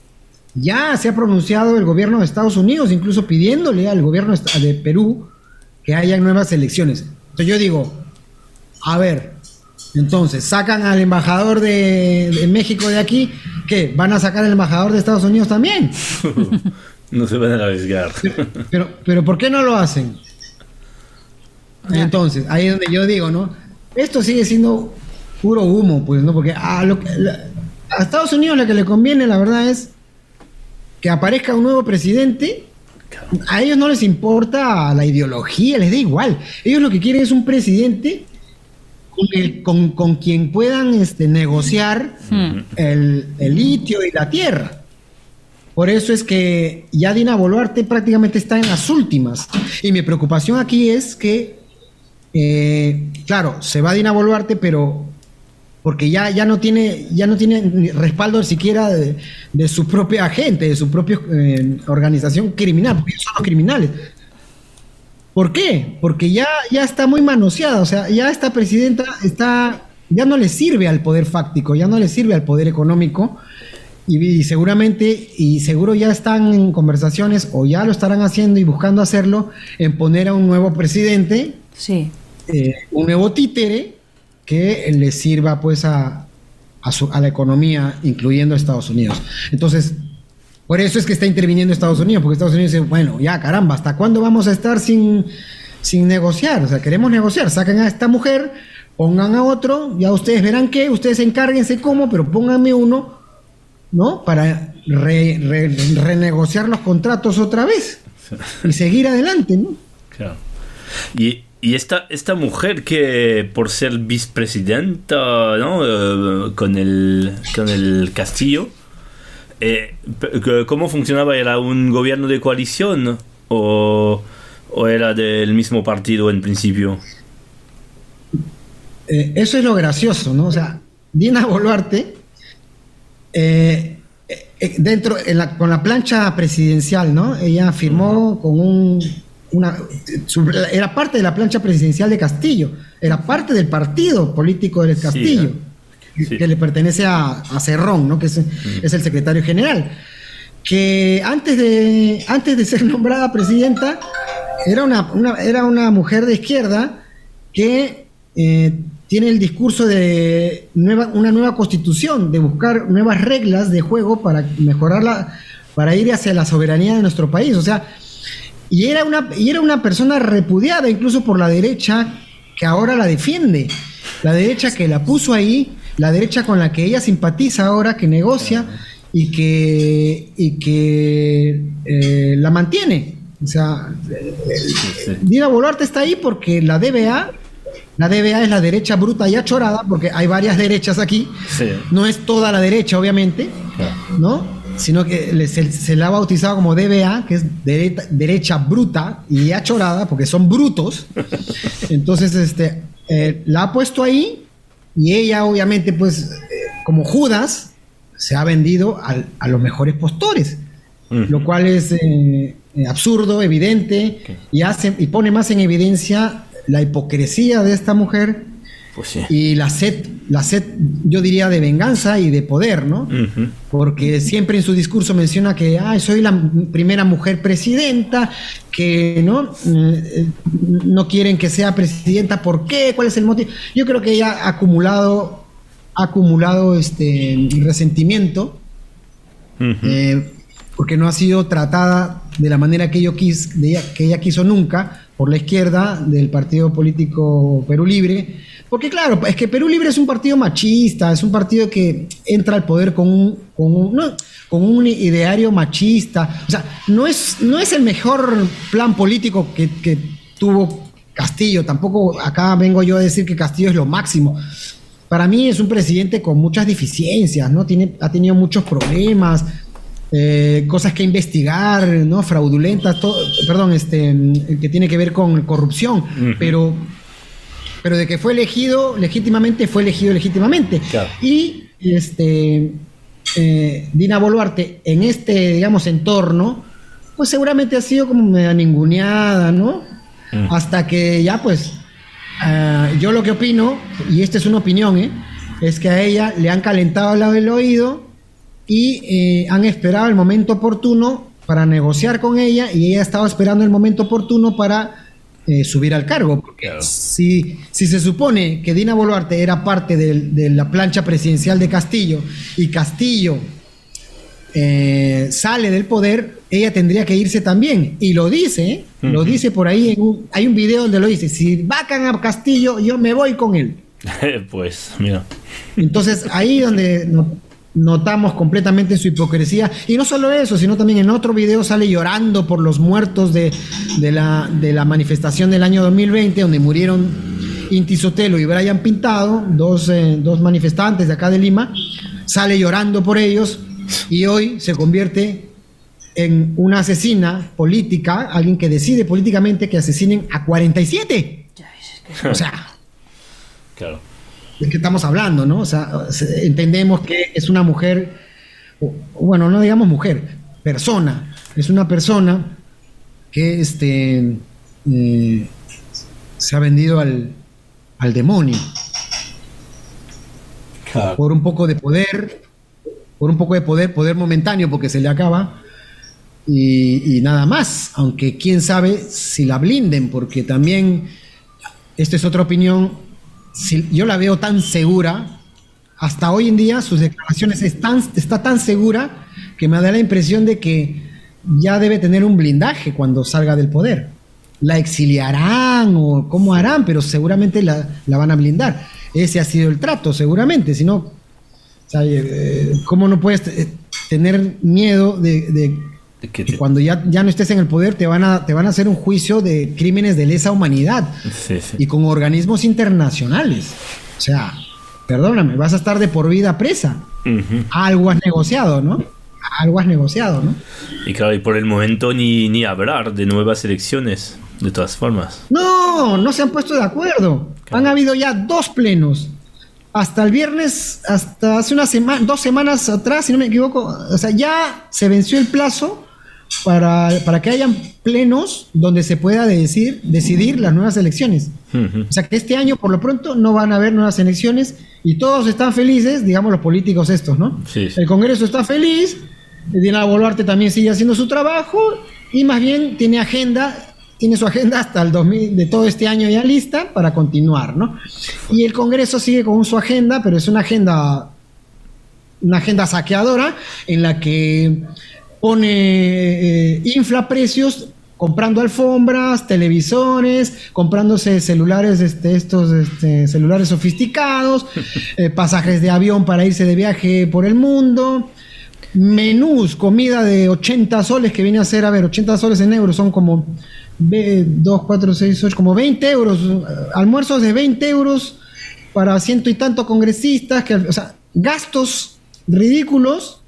ya se ha pronunciado el gobierno de Estados Unidos, incluso pidiéndole al gobierno de Perú que haya nuevas elecciones. Entonces yo digo, a ver, entonces, sacan al embajador de, de México de aquí, ¿qué? ¿Van a sacar al embajador de Estados Unidos también? No se van a arriesgar. Pero, pero, pero ¿por qué no lo hacen? Entonces, ahí es donde yo digo, ¿no? Esto sigue siendo puro humo, pues, ¿no? Porque a, lo que, a Estados Unidos lo que le conviene, la verdad, es que aparezca un nuevo presidente. A ellos no les importa la ideología, les da igual. Ellos lo que quieren es un presidente Con, el, con, con quien puedan este, negociar hmm. el, el litio y la tierra. Por eso es que ya Dina Boluarte prácticamente está en las últimas. Y mi preocupación aquí es que, eh, claro, se va Dina Boluarte, pero porque ya, ya no tiene, ya no tiene ni respaldo siquiera de, de su propia gente, de su propia eh, organización criminal, porque ellos son los criminales. ¿Por qué? Porque ya, ya está muy manoseada, o sea, ya esta presidenta está, ya no le sirve al poder fáctico, ya no le sirve al poder económico, y, y seguramente, y seguro ya están en conversaciones, o ya lo estarán haciendo y buscando hacerlo, en poner a un nuevo presidente, sí. eh, un nuevo títere, que le sirva pues a, a, su, a la economía, incluyendo Estados Unidos. Entonces, por eso es que está interviniendo Estados Unidos, porque Estados Unidos dice, bueno, ya caramba, ¿hasta cuándo vamos a estar sin, sin negociar? O sea, queremos negociar, saquen a esta mujer, pongan a otro, ya ustedes verán qué, ustedes encárguense cómo, pero pónganme uno, ¿no? Para re, re, renegociar los contratos otra vez y seguir adelante, ¿no? Claro. Y Y esta, esta mujer que por ser vicepresidenta, ¿no? Eh, con, el, con el Castillo, eh, ¿cómo funcionaba? ¿Era un gobierno de coalición o, o era del mismo partido en principio? Eh, eso es lo gracioso, ¿no? O sea, Dina Boluarte, eh, eh, dentro, en la, con la plancha presidencial, ¿no? Ella firmó uh-huh. con un... Una, era parte de la plancha presidencial de Castillo, era parte del partido político del Castillo, sí, ¿no? que, sí. que le pertenece a, a Cerrón, ¿no? que es, mm. es el secretario general, que antes de, antes de ser nombrada presidenta era una, una, era una mujer de izquierda que eh, tiene el discurso de nueva, una nueva constitución, de buscar nuevas reglas de juego para mejorarla, para ir hacia la soberanía de nuestro país, o sea. Y era una, y era una persona repudiada incluso por la derecha que ahora la defiende. La derecha que la puso ahí, la derecha con la que ella simpatiza ahora, que negocia y que, y que eh, la mantiene. O sea, eh, Dina Boluarte está ahí porque la D B A, la D B A es la derecha bruta y achorada, porque hay varias derechas aquí. Sí. No es toda la derecha, obviamente, ¿no? Sino que se, se la ha bautizado como D B A, que es derecha, derecha bruta y achorada, porque son brutos. Entonces, este, eh, la ha puesto ahí y ella, obviamente, pues, eh, como Judas, se ha vendido al, a los mejores postores, uh-huh. lo cual es eh, absurdo, evidente, okay. y, hace, y pone más en evidencia la hipocresía de esta mujer. Pues sí. Y la sed, la sed, yo diría, de venganza y de poder, ¿no? Uh-huh. Porque siempre en su discurso menciona que ah, soy la primera mujer presidenta, que no, eh, no quieren que sea presidenta. ¿Por qué? ¿Cuál es el motivo? Yo creo que ella ha acumulado, ha acumulado este resentimiento, uh-huh. eh, porque no ha sido tratada de la manera que, yo quis, de ella, que ella quiso nunca por la izquierda del partido político Perú Libre. Porque claro, es que Perú Libre es un partido machista, es un partido que entra al poder con un, con un, no, con un ideario machista. O sea, no es, no es el mejor plan político que, que tuvo Castillo. Tampoco acá vengo yo a decir que Castillo es lo máximo. Para mí es un presidente con muchas deficiencias, ¿no? Tiene, ha tenido muchos problemas, eh, cosas que investigar, ¿no? Fraudulentas, todo, perdón, este, que tiene que ver con corrupción, uh-huh. pero... pero de que fue elegido legítimamente, fue elegido legítimamente. Claro. Y este, eh, Dina Boluarte, en este, digamos, entorno, pues seguramente ha sido como media ninguneada, ¿no? Mm. Hasta que ya, pues, uh, yo lo que opino, y esta es una opinión, ¿eh? es que a ella le han calentado al lado del oído y eh, han esperado el momento oportuno para negociar con ella, y ella ha estado esperando el momento oportuno para... Eh, subir al cargo, porque claro. si, si se supone que Dina Boluarte era parte de, de la plancha presidencial de Castillo y Castillo eh, sale del poder, ella tendría que irse también, y lo dice, ¿eh? uh-huh. lo dice por ahí, en un, hay un video donde lo dice, si vacan a Castillo, yo me voy con él. Pues, mira. Entonces, ahí donde... No, notamos completamente su hipocresía, y no solo eso, sino también en otro video sale llorando por los muertos de, de, la, de la manifestación del año dos mil veinte, donde murieron Inti Sotelo y Brian Pintado, dos, eh, dos manifestantes de acá de Lima. Sale llorando por ellos, y hoy se convierte en una asesina política, alguien que decide políticamente que asesinen a cuarenta y siete. O sea, claro. de qué estamos hablando, ¿no? O sea, entendemos que es una mujer, bueno, no digamos mujer, persona, es una persona que este, eh, se ha vendido al, al demonio. Claro. Por un poco de poder, por un poco de poder, poder momentáneo porque se le acaba, y, y nada más, aunque quién sabe si la blinden, porque también, esta es otra opinión, si yo la veo tan segura, hasta hoy en día sus declaraciones están, está tan segura que me da la impresión de que ya debe tener un blindaje cuando salga del poder. La exiliarán o cómo harán, pero seguramente la, la van a blindar. Ese ha sido el trato, seguramente. Si no, o sea, eh, ¿cómo no puedes t- tener miedo de, de, de que te... cuando ya, ya no estés en el poder te van, a, te van a hacer un juicio de crímenes de lesa humanidad? Sí, sí. Y con organismos internacionales? O sea, perdóname, vas a estar de por vida presa. Uh-huh. Algo has negociado, ¿no? Algo has negociado, ¿no? Y claro, y por el momento ni, ni hablar de nuevas elecciones, de todas formas. No, no se han puesto de acuerdo. Claro. Han habido ya dos plenos. Hasta el viernes, hasta hace una semana, dos semanas atrás, si no me equivoco, o sea, ya se venció el plazo para, para que hayan plenos donde se pueda decir, decidir las nuevas elecciones. Uh-huh. O sea, que este año, por lo pronto, no van a haber nuevas elecciones y todos están felices, digamos los políticos estos, ¿no? Sí, sí. El Congreso está feliz, Dina Boluarte también sigue haciendo su trabajo y más bien tiene agenda, tiene su agenda hasta el dos mil de todo este año ya lista para continuar, ¿no? Y el Congreso sigue con su agenda, pero es una agenda una agenda saqueadora en la que pone eh, infla precios comprando alfombras, televisores, comprándose celulares, este, estos este, celulares sofisticados, eh, pasajes de avión para irse de viaje por el mundo, menús, comida de ochenta soles que viene a ser, a ver, ochenta soles en euros son como dos, cuatro, seis, ocho, como veinte euros, almuerzos de veinte euros para ciento y tantos congresistas, que, o sea, gastos ridículos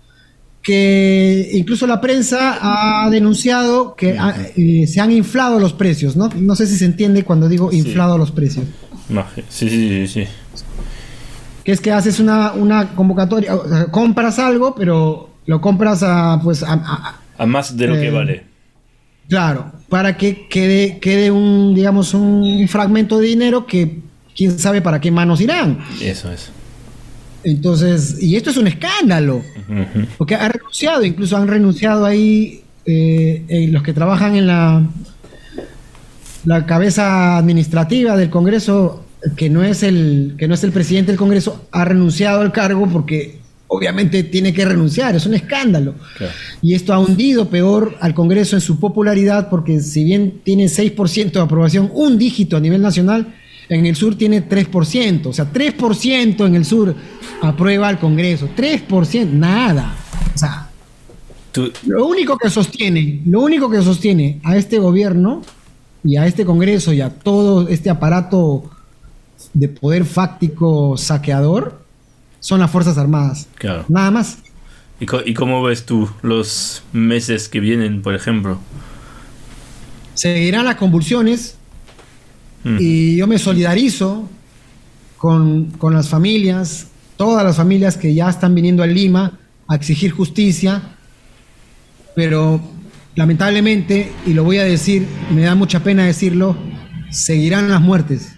que incluso la prensa ha denunciado que ha, eh, se han inflado los precios, ¿no? No sé si se entiende cuando digo inflado sí. los precios. No, sí, sí, sí, sí. Que es que haces una, una convocatoria, o sea, compras algo, pero lo compras a, pues, a, a, a más de lo eh, que vale. Claro, para que quede, quede un, digamos, un fragmento de dinero que quién sabe para qué manos irán. Eso es. Entonces, y esto es un escándalo, uh-huh. porque ha renunciado, incluso han renunciado ahí eh, eh, los que trabajan en la, la cabeza administrativa del Congreso, que no es el, que no es el presidente del Congreso, ha renunciado al cargo porque obviamente tiene que renunciar, es un escándalo. Claro. Y esto ha hundido peor al Congreso en su popularidad, porque si bien tiene seis por ciento de aprobación, un dígito a nivel nacional, en el sur tiene tres por ciento, o sea, tres por ciento en el sur aprueba al Congreso, tres por ciento, nada. O sea, Tú... lo único que sostiene, lo único que sostiene a este gobierno y a este Congreso y a todo este aparato de poder fáctico saqueador son las Fuerzas Armadas. Claro. Nada más. ¿Y, co- ¿Y cómo ves tú los meses que vienen, por ejemplo? Seguirán las convulsiones. Mm. Y yo me solidarizo con, con las familias, todas las familias que ya están viniendo a Lima a exigir justicia, pero lamentablemente, y lo voy a decir, me da mucha pena decirlo, seguirán las muertes.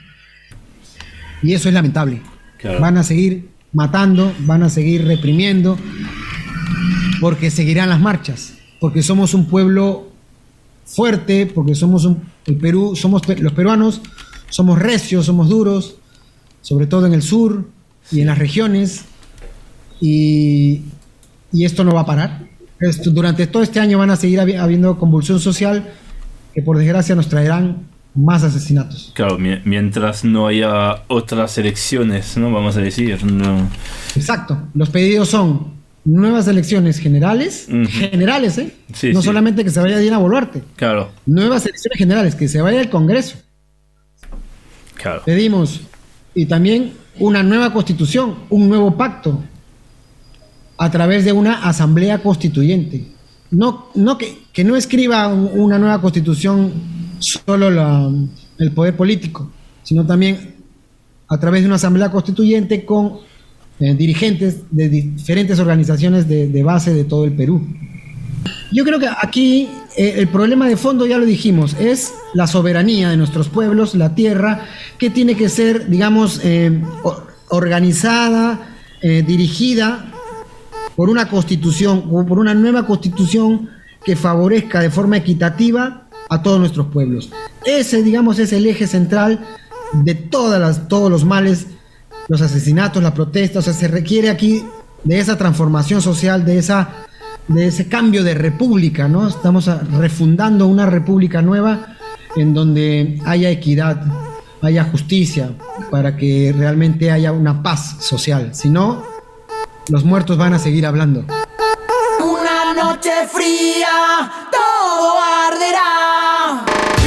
Y eso es lamentable. Claro. Van a seguir matando, van a seguir reprimiendo, porque seguirán las marchas, porque somos un pueblo fuerte, porque somos un, el Perú, somos los peruanos, somos recios, somos duros, sobre todo en el sur y en las regiones, y, y esto no va a parar. Esto, durante todo este año van a seguir habi- habiendo convulsión social que por desgracia nos traerán más asesinatos. Claro, mi- mientras no haya otras elecciones, ¿no? Vamos a decir, no. Exacto, los pedidos son nuevas elecciones generales, uh-huh. generales, ¿eh? Sí, no sí. solamente que se vaya Dina Boluarte. Claro. Nuevas elecciones generales, que se vaya el Congreso. Claro. Pedimos, y también una nueva constitución, un nuevo pacto, a través de una asamblea constituyente. No, no que, que no escriba un, una nueva constitución solo la, el poder político, sino también a través de una asamblea constituyente con eh, dirigentes de diferentes organizaciones de, de base de todo el Perú. Yo creo que aquí eh, el problema de fondo, ya lo dijimos, es la soberanía de nuestros pueblos, la tierra, que tiene que ser, digamos, eh, organizada, eh, dirigida por una constitución, por una nueva constitución que favorezca de forma equitativa a todos nuestros pueblos. Ese, digamos, es el eje central de todas las, todos los males, los asesinatos, la protesta. O sea, se requiere aquí de esa transformación social, de esa, de ese cambio de república, ¿no? Estamos refundando una república nueva en donde haya equidad, haya justicia, para que realmente haya una paz social. Si no, los muertos van a seguir hablando. Una noche fría, todo arderá.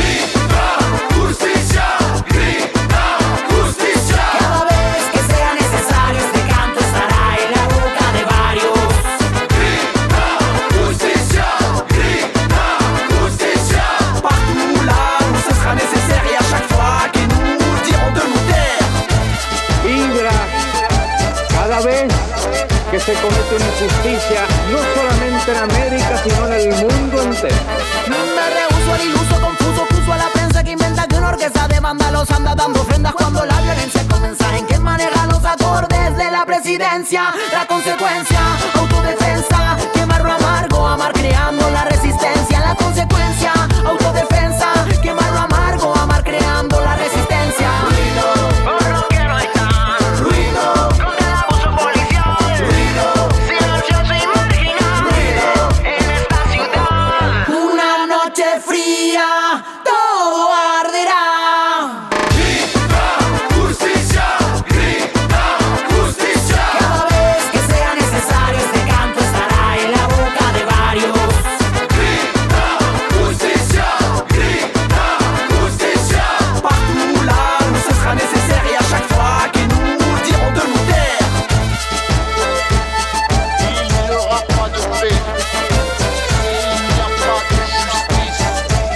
Grita justicia, grita justicia. Cada vez que sea necesario este canto estará en la boca de varios. Grita justicia, grita justicia. Partout là où ce sera nécessaire et à chaque fois que nous dirons de nous taire. Vibra cada vez que se comete una injusticia, no solamente en América, sino en el mundo entero. Me rehuso al iluso, confuso, acuso a la prensa que inventa que una orquesta de vándalos anda dando ofrendas cuando la violencia comienza. En que maneja los acordes de la presidencia. La consecuencia, autodefensa, quemar lo amargo, amar creando la resistencia. La consecuencia, autodefensa, quemar lo amargo, amar creando la resistencia. Ruido, por lo que no está. Ruido, contra el abuso policial. Ruido, silencioso y marginal. Ruido, en esta ciudad. Una noche fría, todo arderá. Grita justicia, grita justicia. Cada vez que sea necesario este canto estará en la boca de varios. Grita justicia, grita justicia. Partout là où ce sera nécessaire et à chaque fois que nous dirons de nous taire. Il n'y aura pas de paix s'il n'y a pas de justice.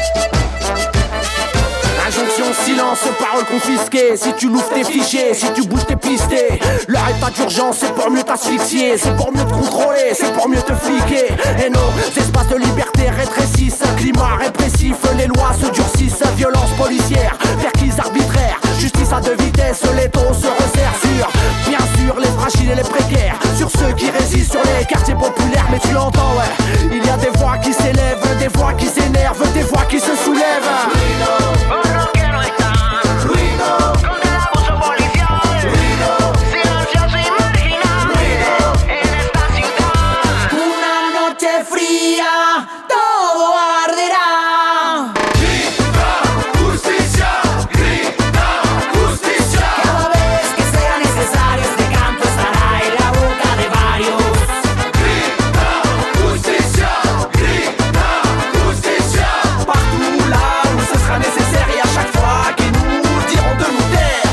Injonction, silence, paroles confisquées. Si tu l'ouvres tes fichiers, si tu bouges tes pistés. Leur état d'urgence, c'est pour mieux t'asphyxier. C'est pour mieux te contrôler, c'est pour mieux te fliquer. Et nos espaces de liberté rétrécissent. Climat répressif, les lois se durcissent. Violence policière, perquise arbitraire. Justice à deux vitesses, les taux se resserrent sur, bien sûr, les fragiles et les précaires. Sur ceux qui résistent sur les quartiers populaires. Mais tu l'entends, ouais, il y a des voix qui s'élèvent, des voix qui s'énervent, des voix qui se soulèvent. Por lo que no está. Ruido, contra el abuso policial. Ruido, silencioso y marginal. Ruido, en esta ciudad. Una noche fría, todo arderá. Grita justicia, grita justicia. Cada vez que sea necesario este canto estará en la boca de varios. Grita justicia, grita justicia. Partout là où ce sera nécessaire et à chaque fois que nous dirons de nous taire.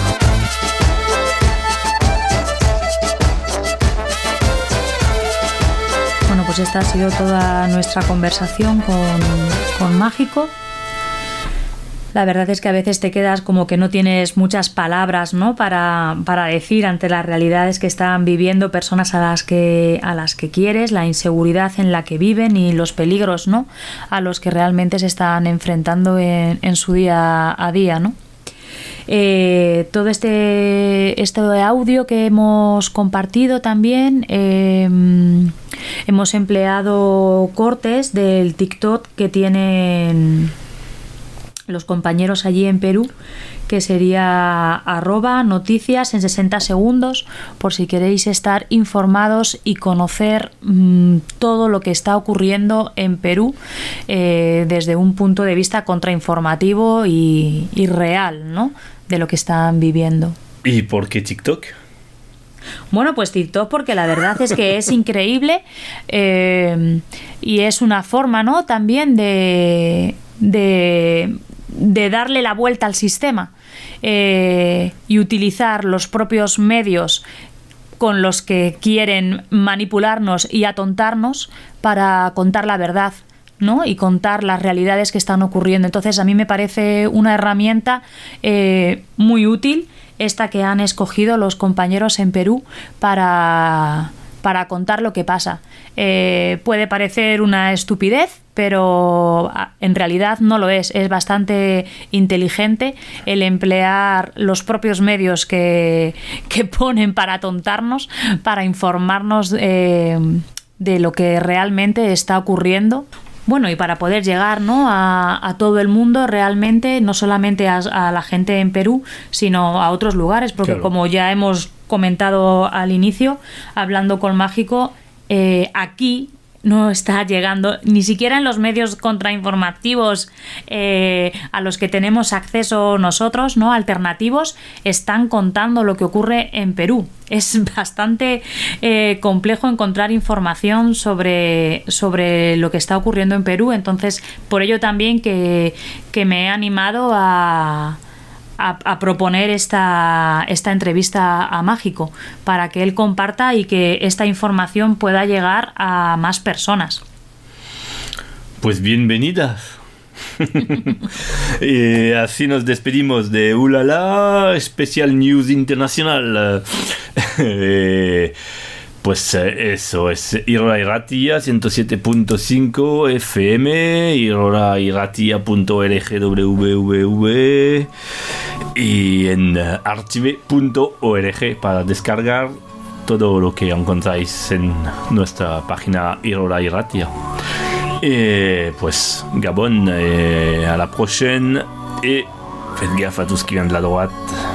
Bueno, pues esta ha sido toda nuestra conversación con, con Mágico. La verdad es que a veces te quedas como que no tienes muchas palabras, ¿no? para, para decir ante las realidades que están viviendo personas a las que, a las que quieres, la inseguridad en la que viven y los peligros, ¿no? A los que realmente se están enfrentando en, en su día a día, ¿no? Eh, todo este, este audio que hemos compartido también, eh, hemos empleado cortes del TikTok que tienen los compañeros allí en Perú, que sería arroba noticias en sesenta segundos, por si queréis estar informados y conocer mmm, todo lo que está ocurriendo en Perú eh, desde un punto de vista contrainformativo y, y real, ¿no? De lo que están viviendo. ¿Y por qué TikTok? Bueno, pues TikTok porque la verdad es que es increíble eh, y es una forma, ¿no? También de... de de darle la vuelta al sistema eh, y utilizar los propios medios con los que quieren manipularnos y atontarnos para contar la verdad, ¿no? Y contar las realidades que están ocurriendo. Entonces, a mí me parece una herramienta eh, muy útil esta que han escogido los compañeros en Perú para, para contar lo que pasa. Eh, puede parecer una estupidez, pero en realidad no lo es. Es bastante inteligente el emplear los propios medios que, que ponen para tontarnos, para informarnos eh, de lo que realmente está ocurriendo. Bueno, y para poder llegar, ¿no?, a, a todo el mundo realmente, no solamente a, a la gente en Perú, sino a otros lugares, porque claro, como ya hemos comentado al inicio, hablando con Mágico, eh, aquí no está llegando, ni siquiera en los medios contrainformativos eh, a los que tenemos acceso nosotros, ¿no?, alternativos, están contando lo que ocurre en Perú. Es bastante eh, complejo encontrar información sobre, sobre lo que está ocurriendo en Perú, entonces por ello también que, que me he animado a... A, a proponer esta, esta entrevista a Mágico para que él comparta y que esta información pueda llegar a más personas. Pues bienvenidas. Y así nos despedimos de Ulala Special News Internacional. eh, Pues eso es Irora Irratia ciento siete punto cinco F M, irora irratia punto org y en archive punto org para descargar todo lo que encontráis en nuestra página Irora Irratia. Et pues Gabon, et à la prochaine et faites gaffe à tout ce qui vient de la droite.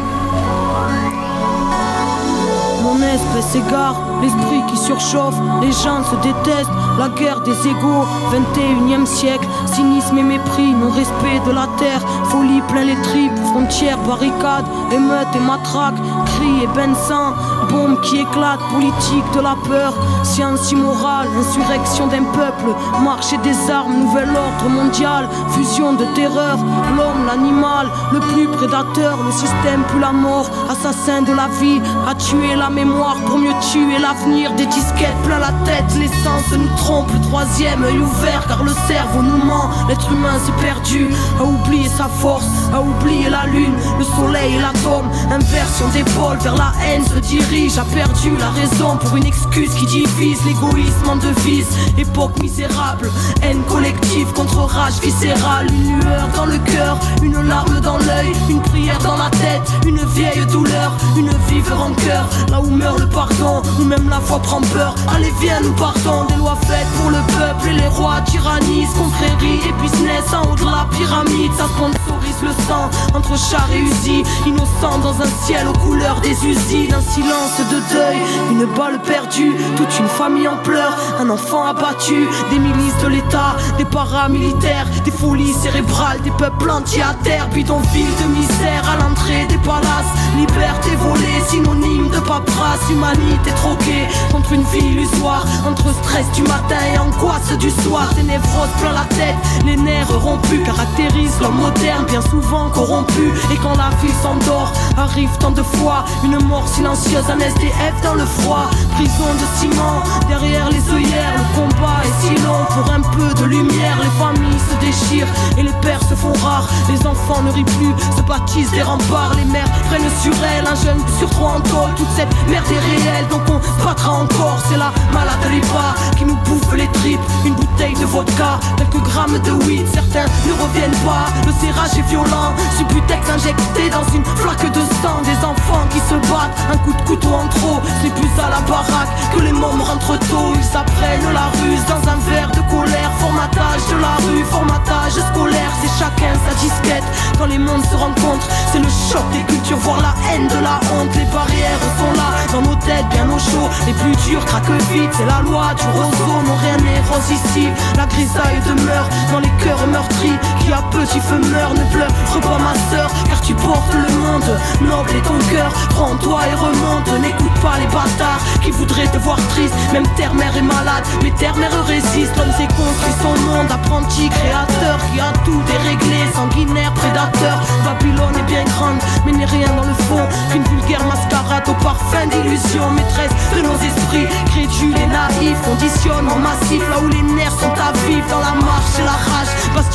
Mon espèce s'égare, l'esprit qui surchauffe, les gens se détestent, la guerre des égaux, vingt et unième siècle, cynisme et mépris, non-respect de la terre, folie plein les tripes, frontières, barricades, émeutes et matraques, cris et bains de sang, bombes qui éclatent, politique de la peur, science immorale, insurrection d'un peuple, marché des armes, nouvel ordre mondial, fusion de terreur, l'homme, l'animal, le plus prédateur, le système plus la mort, assassin de la vie, a tué la mémoire pour mieux tuer l'avenir, des disquettes plein la tête, l'essence nous trompe, le troisième œil ouvert car le cerveau nous ment, l'être humain s'est perdu, a oublié sa force, a oublié la lune, le soleil et l'atome, inversion d'épaule vers la haine se dirige, a perdu la raison pour une excuse qui divise, l'égoïsme en devise, époque misérable, haine collective contre rage viscérale, une lueur dans le cœur, une larme dans l'œil, une prière dans la tête, une vieille douleur, une vive rancœur, là où meurt le pardon, où même la foi prend peur. Allez viens nous partons, des lois faites pour le peuple et les rois tyrannisent, confrérie et business en haut de la pyramide, ça sponsorise le sang entre chars et usines, innocents dans un ciel aux couleurs des usines, un silence de deuil, une balle perdue, toute une famille en pleurs, un enfant abattu, des milices de l'État, des paramilitaires, des folies cérébrales, des peuples entiers à terre, bidonville de misère à l'entrée des palaces, liberté volée, synonyme de paperasse, humanité troquée contre une vie illusoire, entre stress du matin et angoisse du soir, des névroses plein la tête, les nerfs rompus caractérisent l'homme moderne, bien souvent corrompu, et quand la vie s'endort, arrive tant de fois une mort silencieuse, un S D F dans le froid, prison de ciment, derrière les œillères, le combat est si long, pour un peu de lumière, les familles se déchirent, et les pères se font rares, les enfants ne rient plus, se bâtissent des remparts, les mères prennent sur elles, un jeune sur trois en tôle, toute cette merde est réelle, donc on se battra encore, c'est la malade ripa qui nous bouffe les tripes, une bouteille de vodka, quelques grammes de weed, certains ne reviennent pas, le serrage est violent, Subutex injecté dans une flaque de sang, des enfants qui se battent, un coup de couteau en trop, c'est plus à la baraque que les mômes rentrent tôt, ils apprennent la ruse dans un verre de colère, formatage de la rue, formatage scolaire, c'est chacun sa disquette, quand les mondes se rencontrent, c'est le choc des cultures, voire la haine de la honte, les barrières sont là, dans nos têtes bien au chaud, les plus durs craquent vite, c'est la loi du roseau, non rien n'est rose ici, la grisaille demeure dans les cœurs meurtris, qui à petit feu meurt, ne pleure pas ma sœur, car tu portes le monde, noble est ton cœur, crois en toi et remonte, n'écoute pas les bâtards, qui voudraient te voir triste, même terre-mère est malade, mais terre-mère résiste, l'homme s'est construit son monde, apprenti créateur, qui a tout déréglé, sanguinaire, prédateur, Babylone est bien grande, mais n'est rien dans le fond, qu'une vulgaire mascarade au parfum d'illusion, maîtresse de nos esprits, crédules et naïfs, conditionnement massif, là où les nerfs sont à vivre, dans la marche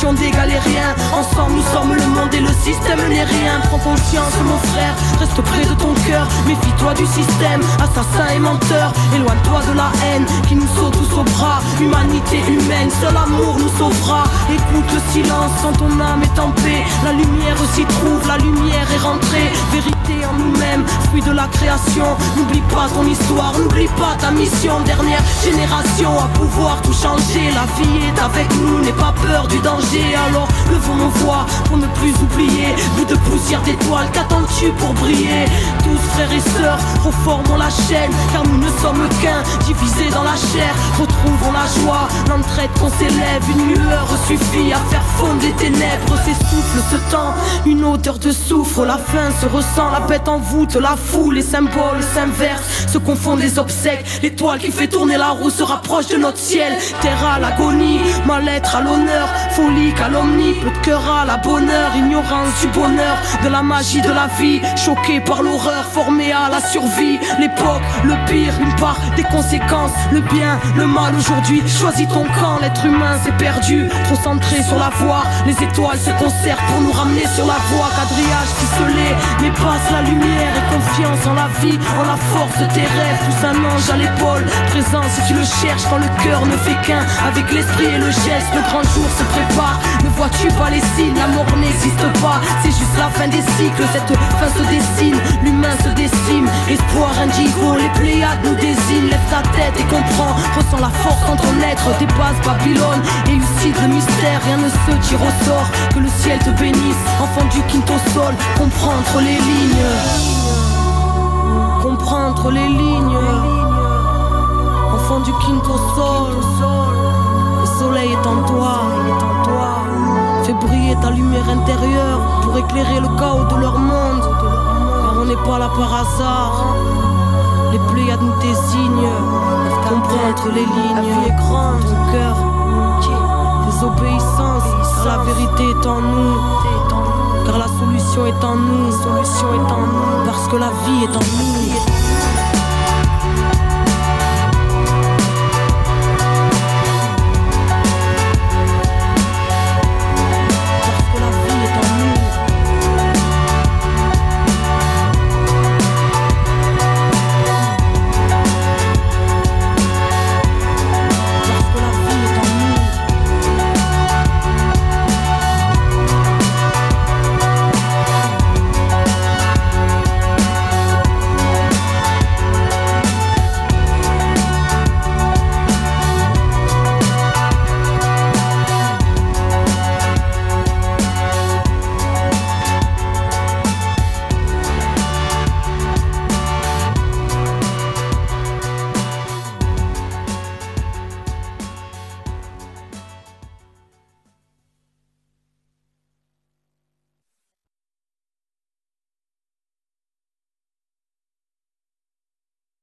génération des galériens. Ensemble nous sommes le monde et le système n'est rien. Prends conscience mon frère, reste près de ton cœur. Méfie-toi du système, assassin et menteur. Éloigne-toi de la haine qui nous saute tous au bras. Humanité humaine, seul amour nous sauvera. Écoute le silence quand ton âme est en paix. La lumière s'y trouve, la lumière est rentrée. Vérité en nous-mêmes, fruit de la création. N'oublie pas ton histoire, n'oublie pas ta mission. Dernière génération à pouvoir tout changer. La vie est avec nous, n'aie pas peur du danger. Alors levons nos voix pour ne plus oublier. Bout de poussière d'étoiles, qu'attends-tu pour briller? Tous frères et sœurs, reformons la chaîne. Car nous ne sommes qu'un, divisés dans la chair. Retrouvons la joie, l'entraide qu'on s'élève. Une lueur suffit à faire fondre les ténèbres. S'essouffle ce temps, une odeur de soufre. La faim se ressent, la bête en voûte. La foule, les symboles s'inversent, se confondent les obsèques. L'étoile qui fait tourner la roue se rapproche de notre ciel. Terre à l'agonie, mal-être à l'honneur. Folie, calomnie, peu de cœur à la bonheur. Ignorance du bonheur, de la magie de la vie. Choqué par l'horreur, formé à la survie. L'époque, le pire, une part des conséquences. Le bien, le mal aujourd'hui, choisis ton camp. L'être humain s'est perdu, trop centré sur la voie. Les étoiles se concertent pour nous ramener sur la voie. Quadrillage ficelé, mais passe la lumière et confiance en la vie, en la force de tes rêves. Pousse un ange à l'épaule, présent si tu le cherches quand le cœur ne fait qu'un. Avec l'esprit et le geste, le grand jour se prépare. Ne vois-tu pas les signes, la mort n'existe pas. C'est juste la fin des cycles, cette fin se dessine. L'humain se décime, espoir indigo. Les Pléiades nous désignent, lève ta tête et comprends. Ressens la force en ton être, dépasse Babylone. Élucide le mystère, rien ne se tire au sort. Que le ciel te bénisse, enfant du quinto sol. Comprendre les lignes, comprendre les lignes. Enfant du quinto sol, le soleil est en toi. Fais briller ta lumière intérieure pour éclairer le chaos de leur monde. Car on n'est pas là par hasard. Les Pléiades nous désignent. Comprendre les lignes. La vie est grande, ton cœur. Désobéissance, car la vérité est en nous. Car la solution est en nous. Solution est en nous. Parce que la vie est en nous.